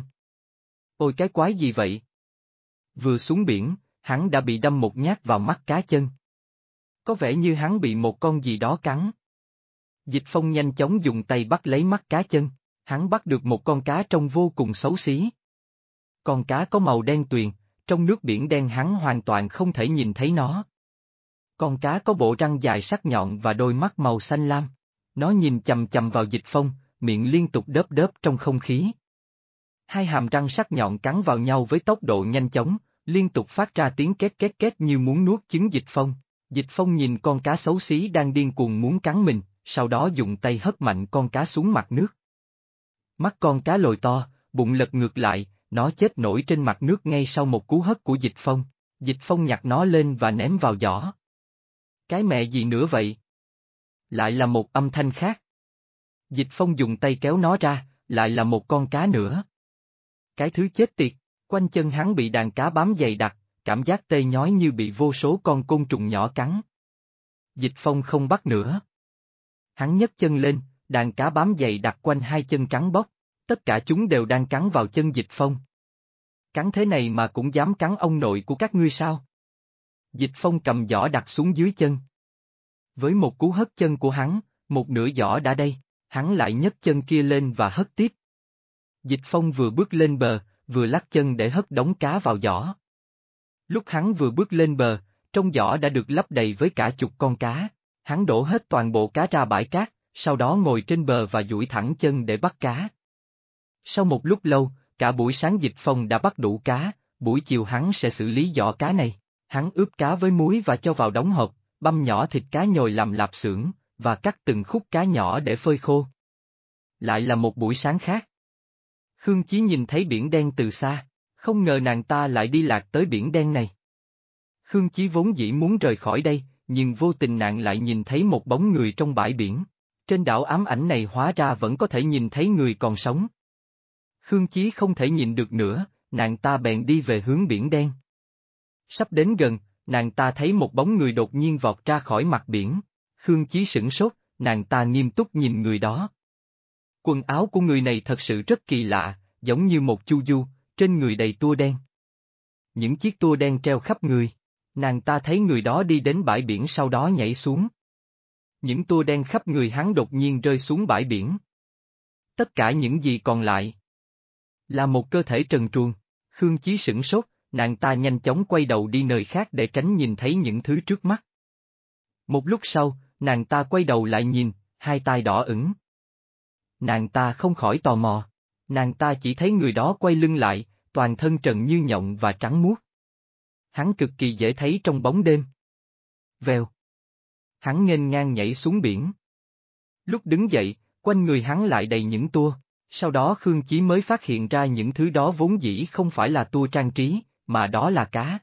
Ôi cái quái gì vậy? Vừa xuống biển, hắn đã bị đâm một nhát vào mắt cá chân. Có vẻ như hắn bị một con gì đó cắn. Dịch Phong nhanh chóng dùng tay bắt lấy mắt cá chân, hắn bắt được một con cá trông vô cùng xấu xí. Con cá có màu đen tuyền, trong nước biển đen hắn hoàn toàn không thể nhìn thấy nó. Con cá có bộ răng dài sắc nhọn và đôi mắt màu xanh lam. Nó nhìn chằm chằm vào Dịch Phong, miệng liên tục đớp đớp trong không khí. Hai hàm răng sắc nhọn cắn vào nhau với tốc độ nhanh chóng, liên tục phát ra tiếng két két két như muốn nuốt trứng Dịch Phong. Dịch Phong nhìn con cá xấu xí đang điên cuồng muốn cắn mình, sau đó dùng tay hất mạnh con cá xuống mặt nước. Mắt con cá lồi to, bụng lật ngược lại, nó chết nổi trên mặt nước ngay sau một cú hất của Dịch Phong. Dịch Phong nhặt nó lên và ném vào giỏ. Cái mẹ gì nữa vậy? Lại là một âm thanh khác. Dịch Phong dùng tay kéo nó ra, lại là một con cá nữa. Cái thứ chết tiệt, quanh chân hắn bị đàn cá bám dày đặc, cảm giác tê nhói như bị vô số con côn trùng nhỏ cắn. Dịch Phong không bắt nữa. Hắn nhấc chân lên, đàn cá bám dày đặc quanh hai chân trắng bóc, tất cả chúng đều đang cắn vào chân Dịch Phong. Cắn thế này mà cũng dám cắn ông nội của các ngươi sao? Dịch Phong cầm giỏ đặt xuống dưới chân. Với một cú hất chân của hắn, một nửa giỏ đã đây, hắn lại nhấc chân kia lên và hất tiếp. Dịch Phong vừa bước lên bờ, vừa lắc chân để hất đống cá vào giỏ. Lúc hắn vừa bước lên bờ, trong giỏ đã được lấp đầy với cả chục con cá. Hắn đổ hết toàn bộ cá ra bãi cát, sau đó ngồi trên bờ và duỗi thẳng chân để bắt cá. Sau một lúc lâu, cả buổi sáng Dịch Phong đã bắt đủ cá, buổi chiều hắn sẽ xử lý giỏ cá này. Hắn ướp cá với muối và cho vào đống hộp, băm nhỏ thịt cá nhồi làm lạp xưởng, và cắt từng khúc cá nhỏ để phơi khô. Lại là một buổi sáng khác. Khương Chí nhìn thấy biển đen từ xa, không ngờ nàng ta lại đi lạc tới biển đen này. Khương Chí vốn dĩ muốn rời khỏi đây, nhưng vô tình nàng lại nhìn thấy một bóng người trong bãi biển. Trên đảo ám ảnh này hóa ra vẫn có thể nhìn thấy người còn sống. Khương Chí không thể nhìn được nữa, nàng ta bèn đi về hướng biển đen. Sắp đến gần, nàng ta thấy một bóng người đột nhiên vọt ra khỏi mặt biển. Khương Chí sửng sốt, nàng ta nghiêm túc nhìn người đó. Quần áo của người này thật sự rất kỳ lạ, giống như một chu du, trên người đầy tua đen. Những chiếc tua đen treo khắp người. Nàng ta thấy người đó đi đến bãi biển sau đó nhảy xuống. Những tua đen khắp người hắn đột nhiên rơi xuống bãi biển. Tất cả những gì còn lại là một cơ thể trần truồng. Khương Chí sửng sốt, nàng ta nhanh chóng quay đầu đi nơi khác để tránh nhìn thấy những thứ trước mắt. Một lúc sau, nàng ta quay đầu lại nhìn, hai tai đỏ ửng. Nàng ta không khỏi tò mò. Nàng ta chỉ thấy người đó quay lưng lại, toàn thân trần như nhộng và trắng muốt. Hắn cực kỳ dễ thấy trong bóng đêm. Vèo. Hắn nghênh ngang nhảy xuống biển. Lúc đứng dậy, quanh người hắn lại đầy những tua. Sau đó Khương Chí mới phát hiện ra những thứ đó vốn dĩ không phải là tua trang trí, mà đó là cá.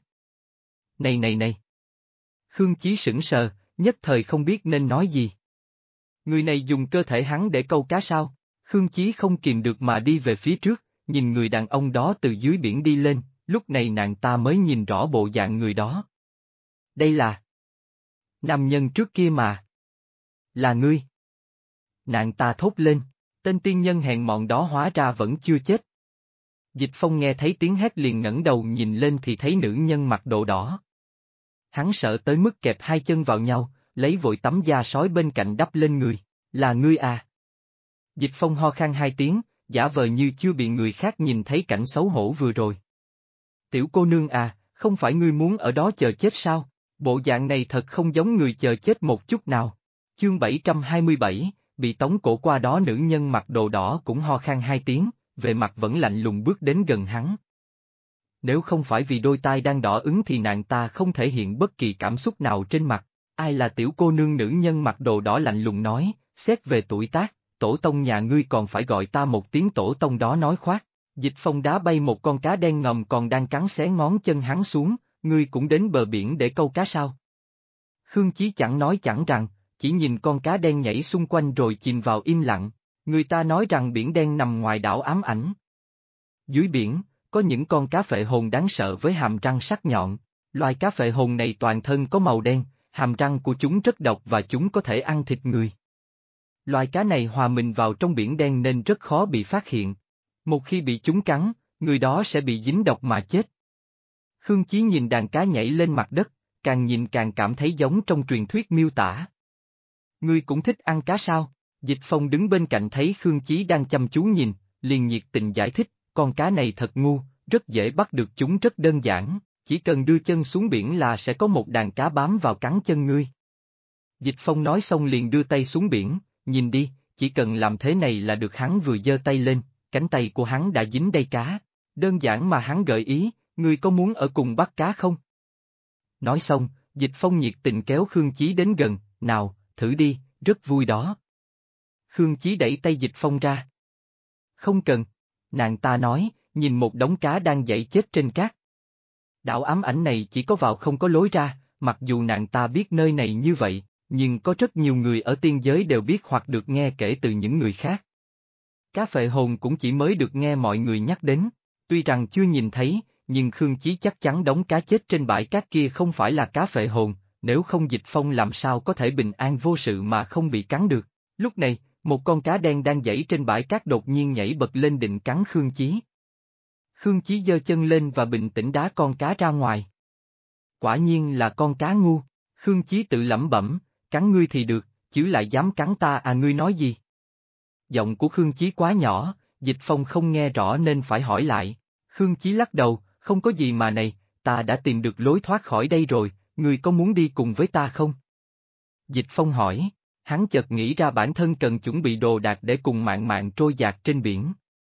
Này này này. Khương Chí sững sờ, nhất thời không biết nên nói gì. Người này dùng cơ thể hắn để câu cá sao? Khương Chí không kìm được mà đi về phía trước, nhìn người đàn ông đó từ dưới biển đi lên, lúc này nàng ta mới nhìn rõ bộ dạng người đó. Đây là nam nhân trước kia mà. Là ngươi. Nàng ta thốt lên, tên tiên nhân hèn mọn đó hóa ra vẫn chưa chết. Dịch Phong nghe thấy tiếng hét liền ngẩng đầu nhìn lên thì thấy nữ nhân mặc đồ đỏ. Hắn sợ tới mức kẹp hai chân vào nhau, lấy vội tấm da sói bên cạnh đắp lên người. Là ngươi à? Dịch Phong ho khan hai tiếng, giả vờ như chưa bị người khác nhìn thấy cảnh xấu hổ vừa rồi. Tiểu cô nương à, không phải ngươi muốn ở đó chờ chết sao? Bộ dạng này thật không giống người chờ chết một chút nào. Chương 727, bị tống cổ qua đó nữ nhân mặc đồ đỏ cũng ho khan hai tiếng, về mặt vẫn lạnh lùng bước đến gần hắn. Nếu không phải vì đôi tai đang đỏ ứng thì nàng ta không thể hiện bất kỳ cảm xúc nào trên mặt. Ai là tiểu cô nương? Nữ nhân mặc đồ đỏ lạnh lùng nói, xét về tuổi tác, tổ tông nhà ngươi còn phải gọi ta một tiếng tổ tông đó nói khoác. Dịch Phong đá bay một con cá đen ngòm còn đang cắn xé ngón chân hắn xuống, ngươi cũng đến bờ biển để câu cá sao? Khương Chí chẳng nói chẳng rằng, chỉ nhìn con cá đen nhảy xung quanh rồi chìm vào im lặng. Người ta nói rằng biển đen nằm ngoài đảo ám ảnh. Dưới biển, có những con cá phệ hồn đáng sợ với hàm răng sắc nhọn. Loài cá phệ hồn này toàn thân có màu đen, hàm răng của chúng rất độc và chúng có thể ăn thịt người. Loài cá này hòa mình vào trong biển đen nên rất khó bị phát hiện. Một khi bị chúng cắn, người đó sẽ bị dính độc mà chết. Khương Chí nhìn đàn cá nhảy lên mặt đất, càng nhìn càng cảm thấy giống trong truyền thuyết miêu tả. Ngươi cũng thích ăn cá sao? Dịch Phong đứng bên cạnh thấy Khương Chí đang chăm chú nhìn, liền nhiệt tình giải thích, con cá này thật ngu, rất dễ bắt được chúng rất đơn giản, Chỉ cần đưa chân xuống biển là sẽ có một đàn cá bám vào cắn chân ngươi. Dịch Phong nói xong liền đưa tay xuống biển, nhìn đi, chỉ cần làm thế này là được. Hắn vừa giơ tay lên, cánh tay của hắn đã dính đầy cá. Đơn giản mà hắn gợi ý, ngươi có muốn ở cùng bắt cá không? Nói xong, Dịch Phong nhiệt tình kéo Khương Chí đến gần, nào, thử đi, rất vui đó. Khương Chí đẩy tay Dịch Phong ra. Không cần, nàng ta nói, nhìn một đống cá đang dãy chết trên cát. Đảo ám ảnh này chỉ có vào không có lối ra, mặc dù nàng ta biết nơi này như vậy, nhưng có rất nhiều người ở tiên giới đều biết hoặc được nghe kể từ những người khác. Cá phệ hồn cũng chỉ mới được nghe mọi người nhắc đến, tuy rằng chưa nhìn thấy, nhưng Khương Chí chắc chắn đống cá chết trên bãi cát kia không phải là cá phệ hồn, nếu không Dịch Phong làm sao có thể bình an vô sự mà không bị cắn được. Lúc này, một con cá đen đang giãy trên bãi cát đột nhiên nhảy bật lên định cắn Khương Chí. Khương Chí giơ chân lên và bình tĩnh đá con cá ra ngoài. Quả nhiên là con cá ngu, Khương Chí tự lẩm bẩm, cắn ngươi thì được, chứ lại dám cắn ta à, ngươi nói gì? Giọng của Khương Chí quá nhỏ, Dịch Phong không nghe rõ nên phải hỏi lại. Khương Chí lắc đầu, không có gì mà này, ta đã tìm được lối thoát khỏi đây rồi, ngươi có muốn đi cùng với ta không? Dịch Phong hỏi, hắn chợt nghĩ ra bản thân cần chuẩn bị đồ đạc để cùng Mạn Mạn trôi dạt trên biển.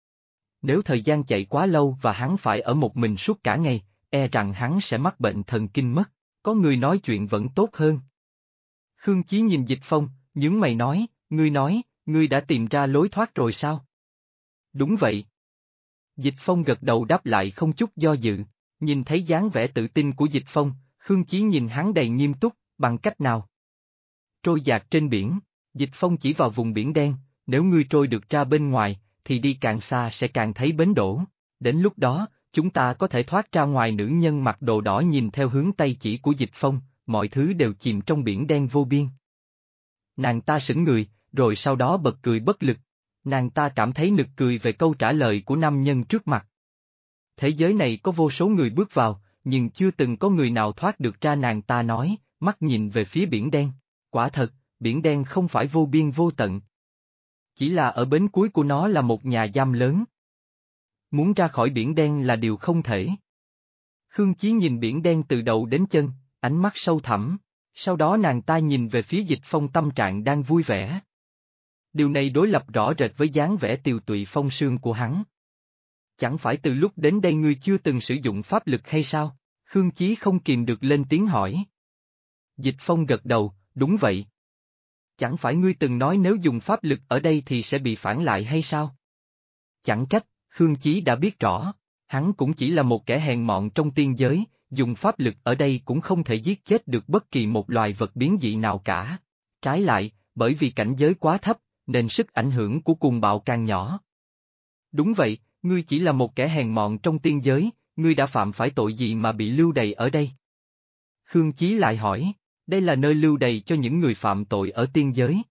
Nếu thời gian chạy quá lâu và hắn phải ở một mình suốt cả ngày, e rằng hắn sẽ mắc bệnh thần kinh mất, có người nói chuyện vẫn tốt hơn. Khương Chí nhìn Dịch Phong, nhướng mày nói, ngươi đã tìm ra lối thoát rồi sao? Đúng vậy. Dịch Phong gật đầu đáp lại không chút do dự, nhìn thấy dáng vẻ tự tin của Dịch Phong, Khương Chí nhìn hắn đầy nghiêm túc, bằng cách nào? Trôi dạt trên biển, Dịch Phong chỉ vào vùng biển đen, nếu ngươi trôi được ra bên ngoài, thì đi càng xa sẽ càng thấy bến đỗ, đến lúc đó, chúng ta có thể thoát ra ngoài. Nữ nhân mặc đồ đỏ nhìn theo hướng tay chỉ của Dịch Phong, mọi thứ đều chìm trong biển đen vô biên. Nàng ta sững người, rồi sau đó bật cười bất lực. Nàng ta cảm thấy nực cười về câu trả lời của nam nhân trước mặt. Thế giới này có vô số người bước vào, nhưng chưa từng có người nào thoát được ra, nàng ta nói, mắt nhìn về phía biển đen. Quả thật, biển đen không phải vô biên vô tận. Chỉ là ở bến cuối của nó là một nhà giam lớn. Muốn ra khỏi biển đen là điều không thể. Khương Chí nhìn biển đen từ đầu đến chân, ánh mắt sâu thẳm, sau đó nàng ta nhìn về phía Dịch Phong, tâm trạng đang vui vẻ. Điều này đối lập rõ rệt với dáng vẻ tiều tụy phong sương của hắn. Chẳng phải từ lúc đến đây ngươi chưa từng sử dụng pháp lực hay sao? Khương Chí không kìm được lên tiếng hỏi. Dịch Phong gật đầu, đúng vậy. Chẳng phải ngươi từng nói nếu dùng pháp lực ở đây thì sẽ bị phản lại hay sao? Chẳng trách, Khương Chí đã biết rõ, hắn cũng chỉ là một kẻ hèn mọn trong tiên giới, dùng pháp lực ở đây cũng không thể giết chết được bất kỳ một loài vật biến dị nào cả. Trái lại, bởi vì cảnh giới quá thấp, nên sức ảnh hưởng của cuồng bạo càng nhỏ. Đúng vậy, ngươi chỉ là một kẻ hèn mọn trong tiên giới, ngươi đã phạm phải tội gì mà bị lưu đày ở đây? Khương Chí lại hỏi, đây là nơi lưu đày cho những người phạm tội ở tiên giới.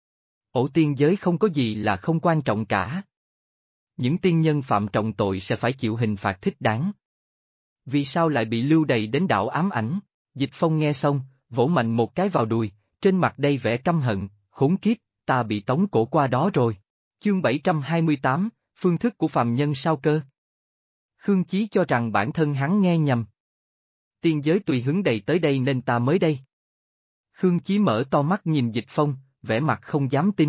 Ở tiên giới không có gì là không quan trọng cả. Những tiên nhân phạm trọng tội sẽ phải chịu hình phạt thích đáng. Vì sao lại bị lưu đày đến đảo ám ảnh? Dịch Phong nghe xong, vỗ mạnh một cái vào đùi, trên mặt đầy vẻ căm hận, khốn kiếp, ta bị tống cổ qua đó rồi. Chương 728, phương thức của phàm nhân sao cơ? Khương Chí cho rằng bản thân hắn nghe nhầm. Tiên giới tùy hứng đầy tới đây nên ta mới đây. Khương Chí mở to mắt nhìn Dịch Phong, vẻ mặt không dám tin.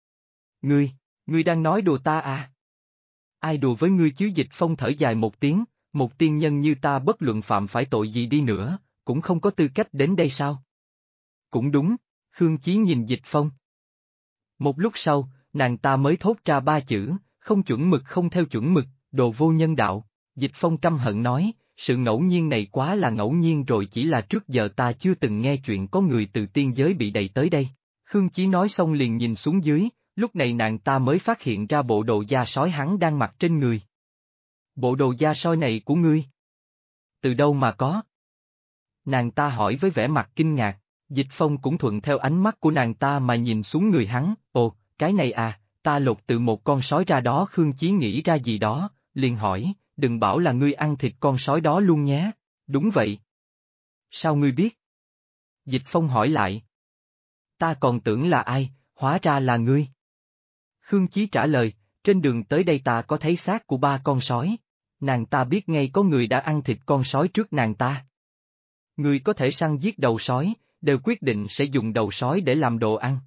Ngươi đang nói đùa ta à? Ai đùa với ngươi chứ? Dịch Phong thở dài một tiếng, một tiên nhân như ta bất luận phạm phải tội gì đi nữa, cũng không có tư cách đến đây sao? Cũng đúng, Khương Chí nhìn Dịch Phong. Một lúc sau, nàng ta mới thốt ra ba chữ, không chuẩn mực không theo chuẩn mực, đồ vô nhân đạo. Dịch Phong căm hận nói, sự ngẫu nhiên này quá là ngẫu nhiên rồi, chỉ là trước giờ ta chưa từng nghe chuyện có người từ tiên giới bị đày tới đây. Khương Chí nói xong liền nhìn xuống dưới, lúc này nàng ta mới phát hiện ra bộ đồ da sói hắn đang mặc trên người. Bộ đồ da sói này của ngươi? Từ đâu mà có? Nàng ta hỏi với vẻ mặt kinh ngạc, Dịch Phong cũng thuận theo ánh mắt của nàng ta mà nhìn xuống người hắn, ồ, cái này à, ta lột từ một con sói ra đó. Khương Chí nghĩ ra gì đó, liền hỏi, đừng bảo là ngươi ăn thịt con sói đó luôn nhé. Đúng vậy. Sao ngươi biết? Dịch Phong hỏi lại. Ta còn tưởng là ai, hóa ra là ngươi. Khương Chí trả lời, trên đường tới đây ta có thấy xác của ba con sói. Nàng ta biết ngay có người đã ăn thịt con sói trước nàng ta. Người có thể săn giết đầu sói, đều quyết định sẽ dùng đầu sói để làm đồ ăn.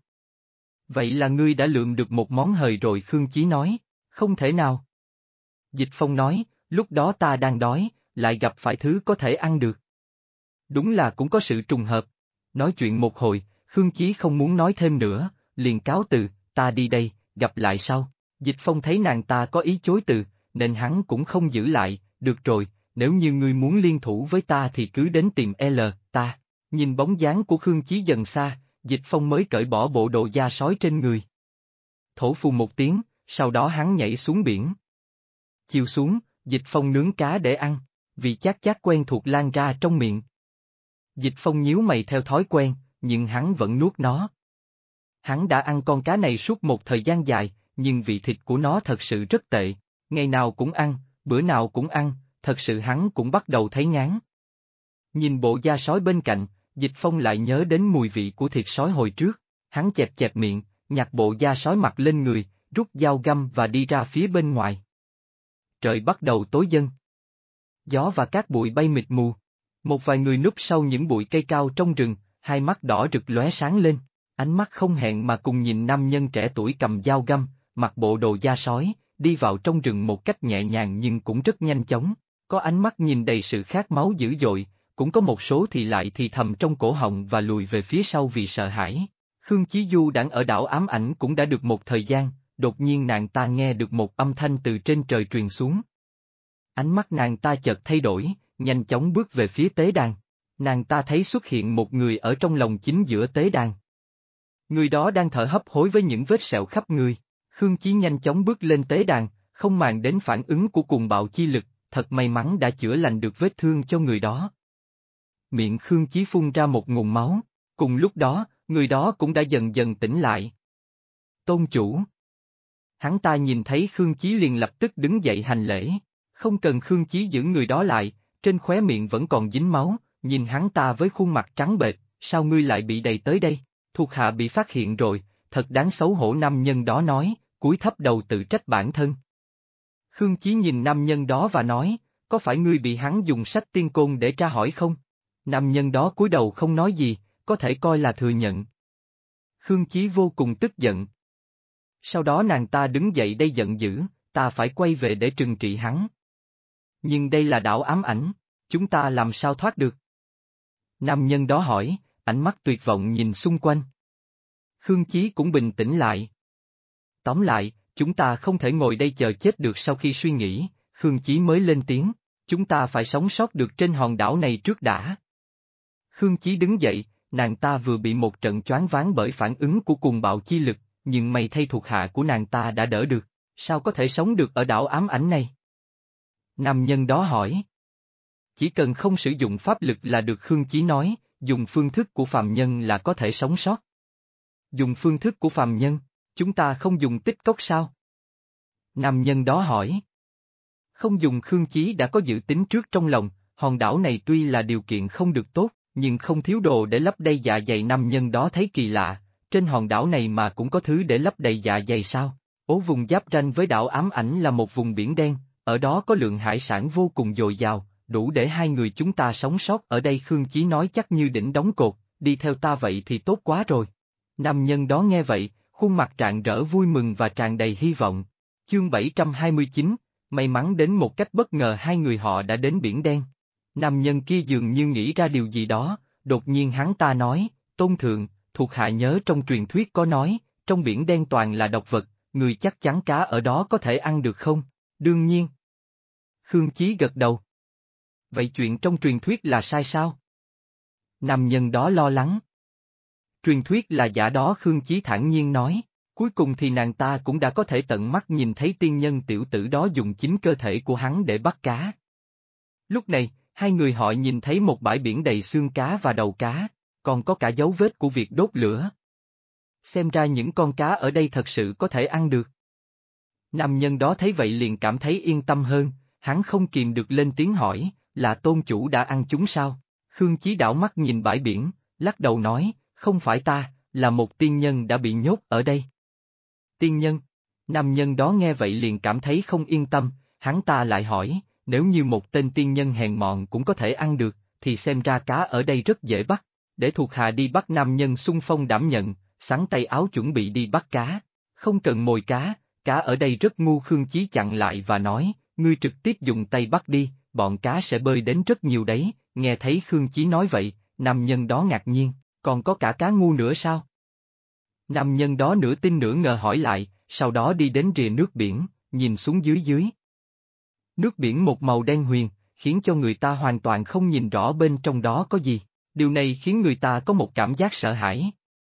Vậy là ngươi đã lượm được một món hời rồi, Khương Chí nói. Không thể nào. Dịch Phong nói, lúc đó ta đang đói, lại gặp phải thứ có thể ăn được. Đúng là cũng có sự trùng hợp. Nói chuyện một hồi, Khương Chí không muốn nói thêm nữa, liền cáo từ, ta đi đây, gặp lại sau. Dịch Phong thấy nàng ta có ý chối từ, nên hắn cũng không giữ lại, được rồi, nếu như ngươi muốn liên thủ với ta thì cứ đến tìm ta. Nhìn bóng dáng của Khương Chí dần xa, Dịch Phong mới cởi bỏ bộ đồ da sói trên người. Thổ phù một tiếng, sau đó hắn nhảy xuống biển. Chiều xuống, Dịch Phong nướng cá để ăn, vị chát chát quen thuộc lan ra trong miệng. Dịch Phong nhíu mày theo thói quen, nhưng hắn vẫn nuốt nó. Hắn đã ăn con cá này suốt một thời gian dài, nhưng vị thịt của nó thật sự rất tệ, ngày nào cũng ăn, bữa nào cũng ăn, thật sự hắn cũng bắt đầu thấy ngán. Nhìn bộ da sói bên cạnh, Dịch Phong lại nhớ đến mùi vị của thịt sói hồi trước, hắn chẹp chẹp miệng, nhặt bộ da sói mặc lên người, rút dao găm và đi ra phía bên ngoài. Trời bắt đầu tối dần. Gió và cát bụi bay mịt mù. Một vài người núp sau những bụi cây cao trong rừng, hai mắt đỏ rực lóe sáng lên, ánh mắt không hẹn mà cùng nhìn nam nhân trẻ tuổi cầm dao găm, mặc bộ đồ da sói, đi vào trong rừng một cách nhẹ nhàng nhưng cũng rất nhanh chóng, có ánh mắt nhìn đầy sự khát máu dữ dội, cũng có một số thì lại thì thầm trong cổ họng và lùi về phía sau vì sợ hãi. Khương Chí Du đang ở đảo ám ảnh cũng đã được một thời gian, đột nhiên nàng ta nghe được một âm thanh từ trên trời truyền xuống. Ánh mắt nàng ta chợt thay đổi, nhanh chóng bước về phía tế đàn. Nàng ta thấy xuất hiện một người ở trong lòng chính giữa tế đàn. Người đó đang thở hấp hối với những vết sẹo khắp người. Khương Chí nhanh chóng bước lên tế đàn, không màng đến phản ứng của cuồng bạo chi lực, thật may mắn đã chữa lành được vết thương cho người đó. Miệng Khương Chí phun ra một nguồn máu, cùng lúc đó, người đó cũng đã dần dần tỉnh lại. Tôn chủ. Hắn ta nhìn thấy Khương Chí liền lập tức đứng dậy hành lễ, không cần Khương Chí giữ người đó lại, trên khóe miệng vẫn còn dính máu, nhìn hắn ta với khuôn mặt trắng bệch, sao ngươi lại bị đầy tới đây, thuộc hạ bị phát hiện rồi, thật đáng xấu hổ, nam nhân đó nói, cúi thấp đầu tự trách bản thân. Khương Chí nhìn nam nhân đó và nói, có phải ngươi bị hắn dùng sách tiên côn để tra hỏi không? Nam nhân đó cúi đầu không nói gì, có thể coi là thừa nhận. Khương Chí vô cùng tức giận. Sau đó nàng ta đứng dậy đây giận dữ, ta phải quay về để trừng trị hắn. Nhưng đây là đảo ám ảnh, chúng ta làm sao thoát được? Nam nhân đó hỏi, ánh mắt tuyệt vọng nhìn xung quanh. Khương Chí cũng bình tĩnh lại. Tóm lại, chúng ta không thể ngồi đây chờ chết được. Sau khi suy nghĩ, Khương Chí mới lên tiếng, chúng ta phải sống sót được trên hòn đảo này trước đã. Khương Chí đứng dậy, nàng ta vừa bị một trận choáng váng bởi phản ứng của cuồng bạo chi lực, nhưng may thay thuộc hạ của nàng ta đã đỡ được, sao có thể sống được ở đảo ám ảnh này? Nam nhân đó hỏi. Chỉ cần không sử dụng pháp lực là được, Khương Chí nói, dùng phương thức của phàm nhân là có thể sống sót. Dùng phương thức của phàm nhân, chúng ta không dùng tích cốc sao? Nam nhân đó hỏi. Không dùng, Khương Chí đã có dự tính trước trong lòng, hòn đảo này tuy là điều kiện không được tốt, nhưng không thiếu đồ để lấp đầy dạ dày. Nam nhân đó thấy kỳ lạ, trên hòn đảo này mà cũng có thứ để lấp đầy dạ dày sao? Vùng giáp ranh với đảo ám ảnh là một vùng biển đen, ở đó có lượng hải sản vô cùng dồi dào, đủ để hai người chúng ta sống sót ở đây. Khương Chí nói chắc như đỉnh đóng cột, đi theo ta vậy thì tốt quá rồi. Nam nhân đó nghe vậy, khuôn mặt rạng rỡ vui mừng và tràn đầy hy vọng. Chương 729, may mắn đến một cách bất ngờ hai người họ đã đến biển đen. Nam nhân kia dường như nghĩ ra điều gì đó, đột nhiên hắn ta nói, Tôn thượng, thuộc hạ nhớ trong truyền thuyết có nói, trong biển đen toàn là độc vật, người chắc chắn cá ở đó có thể ăn được không? Đương nhiên. Khương Chí gật đầu. Vậy chuyện trong truyền thuyết là sai sao? Nam nhân đó lo lắng. Truyền thuyết là giả đó, Khương Chí thản nhiên nói, cuối cùng thì nàng ta cũng đã có thể tận mắt nhìn thấy tiên nhân tiểu tử đó dùng chính cơ thể của hắn để bắt cá. Lúc này, hai người họ nhìn thấy một bãi biển đầy xương cá và đầu cá, còn có cả dấu vết của việc đốt lửa. Xem ra những con cá ở đây thật sự có thể ăn được. Nam nhân đó thấy vậy liền cảm thấy yên tâm hơn, hắn không kìm được lên tiếng hỏi, là tôn chủ đã ăn chúng sao? Khương Chí đảo mắt nhìn bãi biển, lắc đầu nói, không phải ta, là một tiên nhân đã bị nhốt ở đây. Tiên nhân? Nam nhân đó nghe vậy liền cảm thấy không yên tâm, hắn ta lại hỏi, Nếu như một tên tiên nhân hèn mọn cũng có thể ăn được, thì xem ra cá ở đây rất dễ bắt. Để thuộc hạ đi bắt nam nhân xung phong đảm nhận, xắn tay áo chuẩn bị đi bắt cá. Không cần mồi cá, cá ở đây rất ngu. Khương Chí chặn lại và nói, ngươi trực tiếp dùng tay bắt đi, bọn cá sẽ bơi đến rất nhiều đấy. Nghe thấy Khương Chí nói vậy, nam nhân đó ngạc nhiên, còn có cả cá ngu nữa sao? Nam nhân đó nửa tin nửa ngờ hỏi lại, sau đó đi đến rìa nước biển, nhìn xuống dưới dưới. Nước biển một màu đen huyền, khiến cho người ta hoàn toàn không nhìn rõ bên trong đó có gì. Điều này khiến người ta có một cảm giác sợ hãi.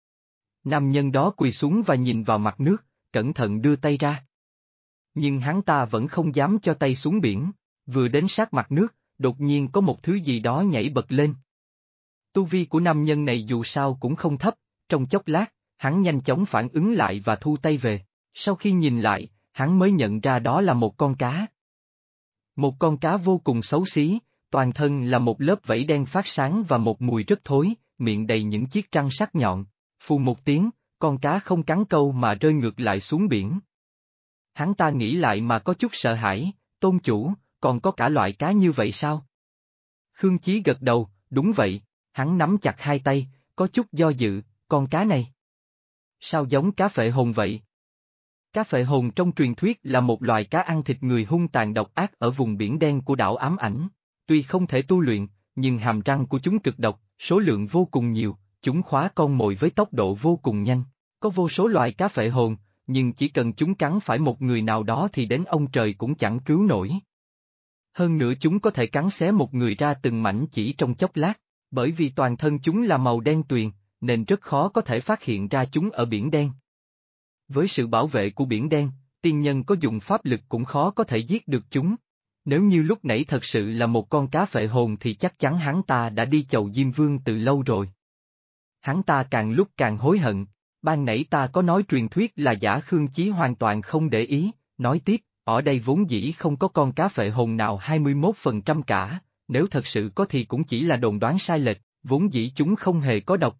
Nam nhân đó quỳ xuống và nhìn vào mặt nước, cẩn thận đưa tay ra. Nhưng hắn ta vẫn không dám cho tay xuống biển, vừa đến sát mặt nước, đột nhiên có một thứ gì đó nhảy bật lên. Tu vi của nam nhân này dù sao cũng không thấp, trong chốc lát, hắn nhanh chóng phản ứng lại và thu tay về. Sau khi nhìn lại, hắn mới nhận ra đó là một con cá. Một con cá vô cùng xấu xí, toàn thân là một lớp vảy đen phát sáng và một mùi rất thối, miệng đầy những chiếc răng sắc nhọn. Phù một tiếng, con cá không cắn câu mà rơi ngược lại xuống biển. Hắn ta nghĩ lại mà có chút sợ hãi, tôn chủ, còn có cả loại cá như vậy sao? Khương Chí gật đầu, đúng vậy, hắn nắm chặt hai tay, có chút do dự, con cá này. Sao giống cá phệ hồn vậy? Cá phệ hồn trong truyền thuyết là một loài cá ăn thịt người hung tàn độc ác ở vùng biển đen của đảo Ám Ảnh. Tuy không thể tu luyện, nhưng hàm răng của chúng cực độc, số lượng vô cùng nhiều, chúng khóa con mồi với tốc độ vô cùng nhanh. Có vô số loại cá phệ hồn, nhưng chỉ cần chúng cắn phải một người nào đó thì đến ông trời cũng chẳng cứu nổi. Hơn nữa chúng có thể cắn xé một người ra từng mảnh chỉ trong chốc lát, bởi vì toàn thân chúng là màu đen tuyền, nên rất khó có thể phát hiện ra chúng ở biển đen. Với sự bảo vệ của biển đen, tiên nhân có dùng pháp lực cũng khó có thể giết được chúng. Nếu như lúc nãy thật sự là một con cá phệ hồn thì chắc chắn hắn ta đã đi chầu Diêm Vương từ lâu rồi. Hắn ta càng lúc càng hối hận, ban nãy ta có nói truyền thuyết là giả. Khương Chí hoàn toàn không để ý, nói tiếp, ở đây vốn dĩ không có con cá phệ hồn nào 21% cả, nếu thật sự có thì cũng chỉ là đồn đoán sai lệch, vốn dĩ chúng không hề có độc.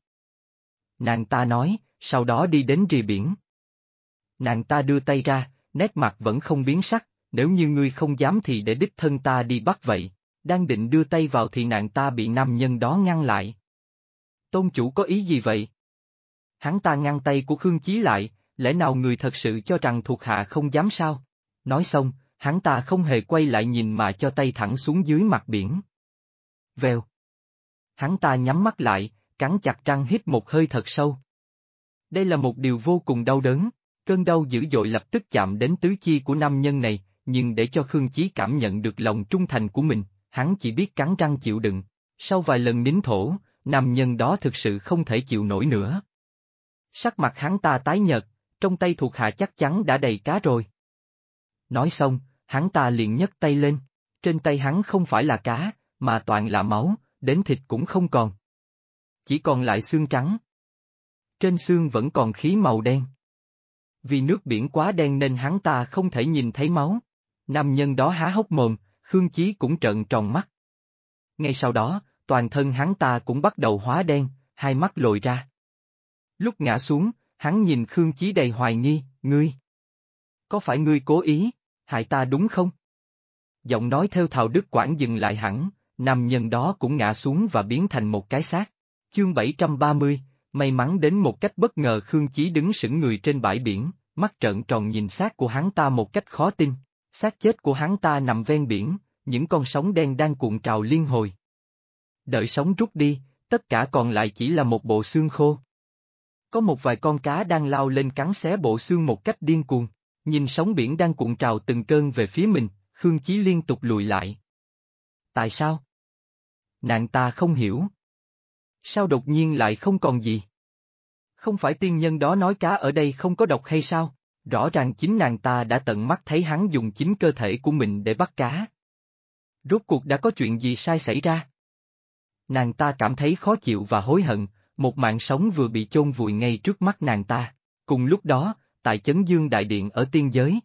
Nàng ta nói, sau đó đi đến rìa biển. Nàng ta đưa tay ra, nét mặt vẫn không biến sắc, nếu như ngươi không dám thì để đích thân ta đi bắt vậy. Đang định đưa tay vào thì nàng ta bị nam nhân đó ngăn lại. Tôn chủ có ý gì vậy? Hắn ta ngăn tay của Khương Chí lại, lẽ nào người thật sự cho rằng thuộc hạ không dám sao? Nói xong, hắn ta không hề quay lại nhìn mà cho tay thẳng xuống dưới mặt biển. Vèo. Hắn ta nhắm mắt lại, cắn chặt răng hít một hơi thật sâu. Đây là một điều vô cùng đau đớn, cơn đau dữ dội lập tức chạm đến tứ chi của nam nhân này, nhưng để cho Khương Chí cảm nhận được lòng trung thành của mình, hắn chỉ biết cắn răng chịu đựng. Sau vài lần nín thổ, nam nhân đó thực sự không thể chịu nổi nữa. Sắc mặt hắn ta tái nhợt, trong tay thuộc hạ chắc chắn đã đầy cá rồi. Nói xong, hắn ta liền nhấc tay lên, trên tay hắn không phải là cá, mà toàn là máu, đến thịt cũng không còn. Chỉ còn lại xương trắng. Trên xương vẫn còn khí màu đen. Vì nước biển quá đen nên hắn ta không thể nhìn thấy máu. Nam nhân đó há hốc mồm, Khương Chí cũng trợn tròn mắt. Ngay sau đó, toàn thân hắn ta cũng bắt đầu hóa đen, hai mắt lồi ra. Lúc ngã xuống, hắn nhìn Khương Chí đầy hoài nghi, ngươi. Có phải ngươi cố ý, hại ta đúng không? Giọng nói theo Thào Đức Quảng dừng lại hẳn, nam nhân đó cũng ngã xuống và biến thành một cái xác. Chương 730, may mắn đến một cách bất ngờ. Khương Chí đứng sững người trên bãi biển, mắt trợn tròn nhìn xác của hắn ta một cách khó tin. Xác chết của hắn ta nằm ven biển, những con sóng đen đang cuộn trào liên hồi. Đợi sóng rút đi, tất cả còn lại chỉ là một bộ xương khô. Có một vài con cá đang lao lên cắn xé bộ xương một cách điên cuồng. Nhìn sóng biển đang cuộn trào từng cơn về phía mình, Khương Chí liên tục lùi lại. Tại sao? Nàng ta không hiểu. Sao đột nhiên lại không còn gì? Không phải tiên nhân đó nói cá ở đây không có độc hay sao? Rõ ràng chính nàng ta đã tận mắt thấy hắn dùng chính cơ thể của mình để bắt cá. Rốt cuộc đã có chuyện gì sai xảy ra? Nàng ta cảm thấy khó chịu và hối hận, một mạng sống vừa bị chôn vùi ngay trước mắt nàng ta. Cùng lúc đó, tại Chấn Dương Đại Điện ở tiên giới,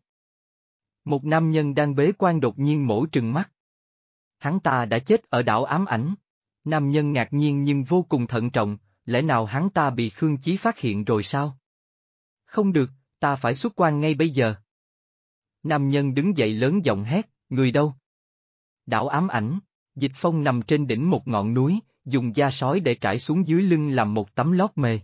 một nam nhân đang bế quan đột nhiên mổ trừng mắt. Hắn ta đã chết ở đảo Ám Ảnh. Nam nhân ngạc nhiên nhưng vô cùng thận trọng, lẽ nào hắn ta bị Khương Chí phát hiện rồi sao? Không được, ta phải xuất quan ngay bây giờ. Nam nhân đứng dậy lớn giọng hét, người đâu? Đảo ám ảnh, Dịch Phong nằm trên đỉnh một ngọn núi, dùng da sói để trải xuống dưới lưng làm một tấm lót mề.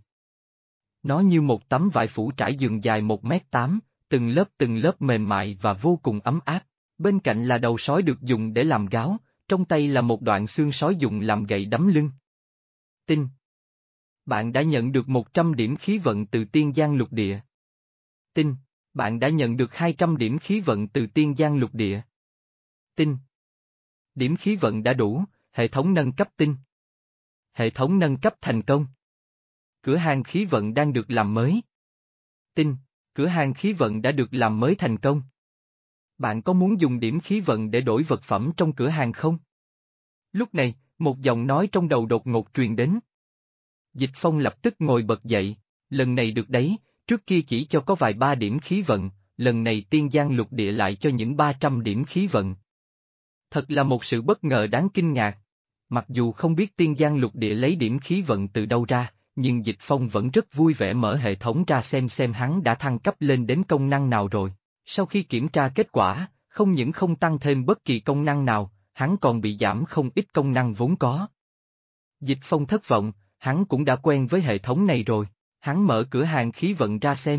Nó như một tấm vải phủ trải giường dài 1m8, từng lớp mềm mại và vô cùng ấm áp. Bên cạnh là đầu sói được dùng để làm gáo, trong tay là một đoạn xương sói dùng làm gậy đấm lưng. Tin. Bạn đã nhận được 100 điểm khí vận từ Tiên Giang Lục Địa. Tin. Bạn đã nhận được 200 điểm khí vận từ Tiên Giang Lục Địa. Tin. Điểm khí vận đã đủ, hệ thống nâng cấp tin. Hệ thống nâng cấp thành công. Cửa hàng khí vận đang được làm mới. Tin. Cửa hàng khí vận đã được làm mới thành công. Bạn có muốn dùng điểm khí vận để đổi vật phẩm trong cửa hàng không? Lúc này, một giọng nói trong đầu đột ngột truyền đến. Dịch Phong lập tức ngồi bật dậy, lần này được đấy, trước kia chỉ cho có vài ba điểm khí vận, lần này Tiên Giang Lục Địa lại cho những 300 điểm khí vận. Thật là một sự bất ngờ đáng kinh ngạc. Mặc dù không biết Tiên Giang Lục Địa lấy điểm khí vận từ đâu ra, nhưng Dịch Phong vẫn rất vui vẻ mở hệ thống ra xem hắn đã thăng cấp lên đến công năng nào rồi. Sau khi kiểm tra kết quả, không những không tăng thêm bất kỳ công năng nào, hắn còn bị giảm không ít công năng vốn có. Dịch Phong thất vọng, hắn cũng đã quen với hệ thống này rồi, hắn mở cửa hàng khí vận ra xem.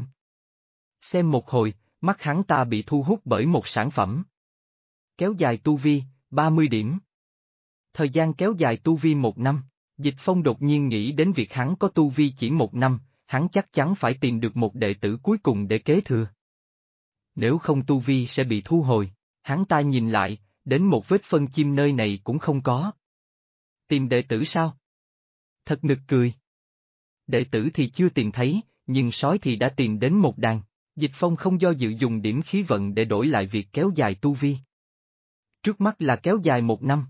Xem một hồi, mắt hắn ta bị thu hút bởi một sản phẩm. Kéo dài tu vi, 30 điểm. Thời gian kéo dài tu vi 1 năm, Dịch Phong đột nhiên nghĩ đến việc hắn có tu vi chỉ 1 năm, hắn chắc chắn phải tìm được một đệ tử cuối cùng để kế thừa. Nếu không tu vi sẽ bị thu hồi, hắn ta nhìn lại, đến một vết phân chim nơi này cũng không có. Tìm đệ tử sao? Thật nực cười. Đệ tử thì chưa tìm thấy, nhưng sói thì đã tìm đến một đàn. Dịch Phong không do dự dùng điểm khí vận để đổi lại việc kéo dài tu vi. Trước mắt là kéo dài 1 năm.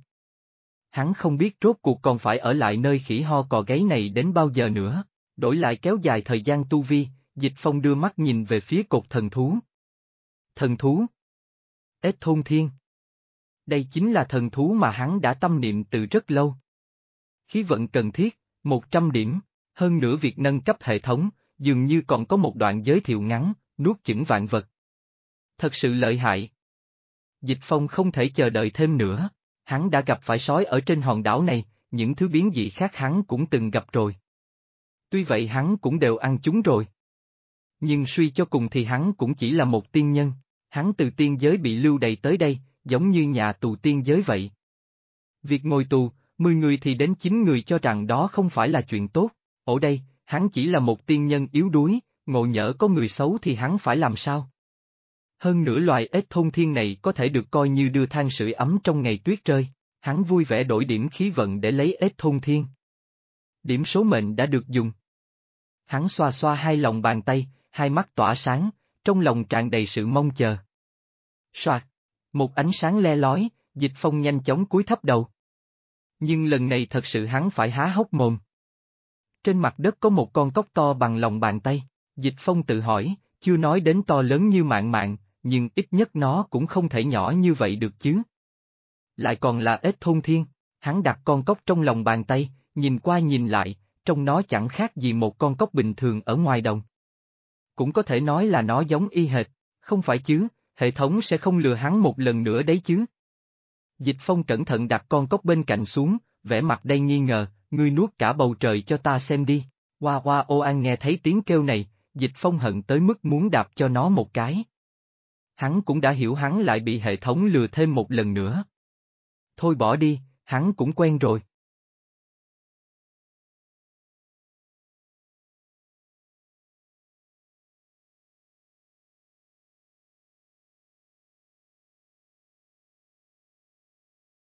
Hắn không biết rốt cuộc còn phải ở lại nơi khỉ ho cò gáy này đến bao giờ nữa, đổi lại kéo dài thời gian tu vi, Dịch Phong đưa mắt nhìn về phía cột thần thú. Thần thú? Ếch thôn thiên. Đây chính là thần thú mà hắn đã tâm niệm từ rất lâu. Khí vận cần thiết, 100 điểm, hơn nữa việc nâng cấp hệ thống, dường như còn có một đoạn giới thiệu ngắn, nuốt chửng vạn vật. Thật sự lợi hại. Dịch Phong không thể chờ đợi thêm nữa, hắn đã gặp phải sói ở trên hòn đảo này, những thứ biến dị khác hắn cũng từng gặp rồi. Tuy vậy hắn cũng đều ăn chúng rồi. Nhưng suy cho cùng thì hắn cũng chỉ là một tiên nhân, hắn từ tiên giới bị lưu đày tới đây, giống như nhà tù tiên giới vậy. Việc ngồi tù, 10 người thì đến 9 người cho rằng đó không phải là chuyện tốt, ở đây, hắn chỉ là một tiên nhân yếu đuối, ngộ nhỡ có người xấu thì hắn phải làm sao? Hơn nữa loài ếch thôn thiên này có thể được coi như đưa than sưởi ấm trong ngày tuyết rơi, hắn vui vẻ đổi điểm khí vận để lấy ếch thôn thiên. Điểm số mệnh đã được dùng. Hắn xoa xoa hai lòng bàn tay, hai mắt tỏa sáng, trong lòng tràn đầy sự mong chờ. Soạt, một ánh sáng le lói, Dịch Phong nhanh chóng cúi thấp đầu. Nhưng lần này thật sự hắn phải há hốc mồm. Trên mặt đất có một con cóc to bằng lòng bàn tay, Dịch Phong tự hỏi, chưa nói đến to lớn như mạn mạn, nhưng ít nhất nó cũng không thể nhỏ như vậy được chứ. Lại còn là ếch thôn thiên, hắn đặt con cóc trong lòng bàn tay, nhìn qua nhìn lại, trông nó chẳng khác gì một con cóc bình thường ở ngoài đồng. Cũng có thể nói là nó giống y hệt, không phải chứ, hệ thống sẽ không lừa hắn một lần nữa đấy chứ. Dịch Phong cẩn thận đặt con cóc bên cạnh xuống, vẻ mặt đầy nghi ngờ, ngươi nuốt cả bầu trời cho ta xem đi. Hoa hoa ô an nghe thấy tiếng kêu này, Dịch Phong hận tới mức muốn đạp cho nó một cái. Hắn cũng đã hiểu hắn lại bị hệ thống lừa thêm một lần nữa. Thôi bỏ đi, hắn cũng quen rồi.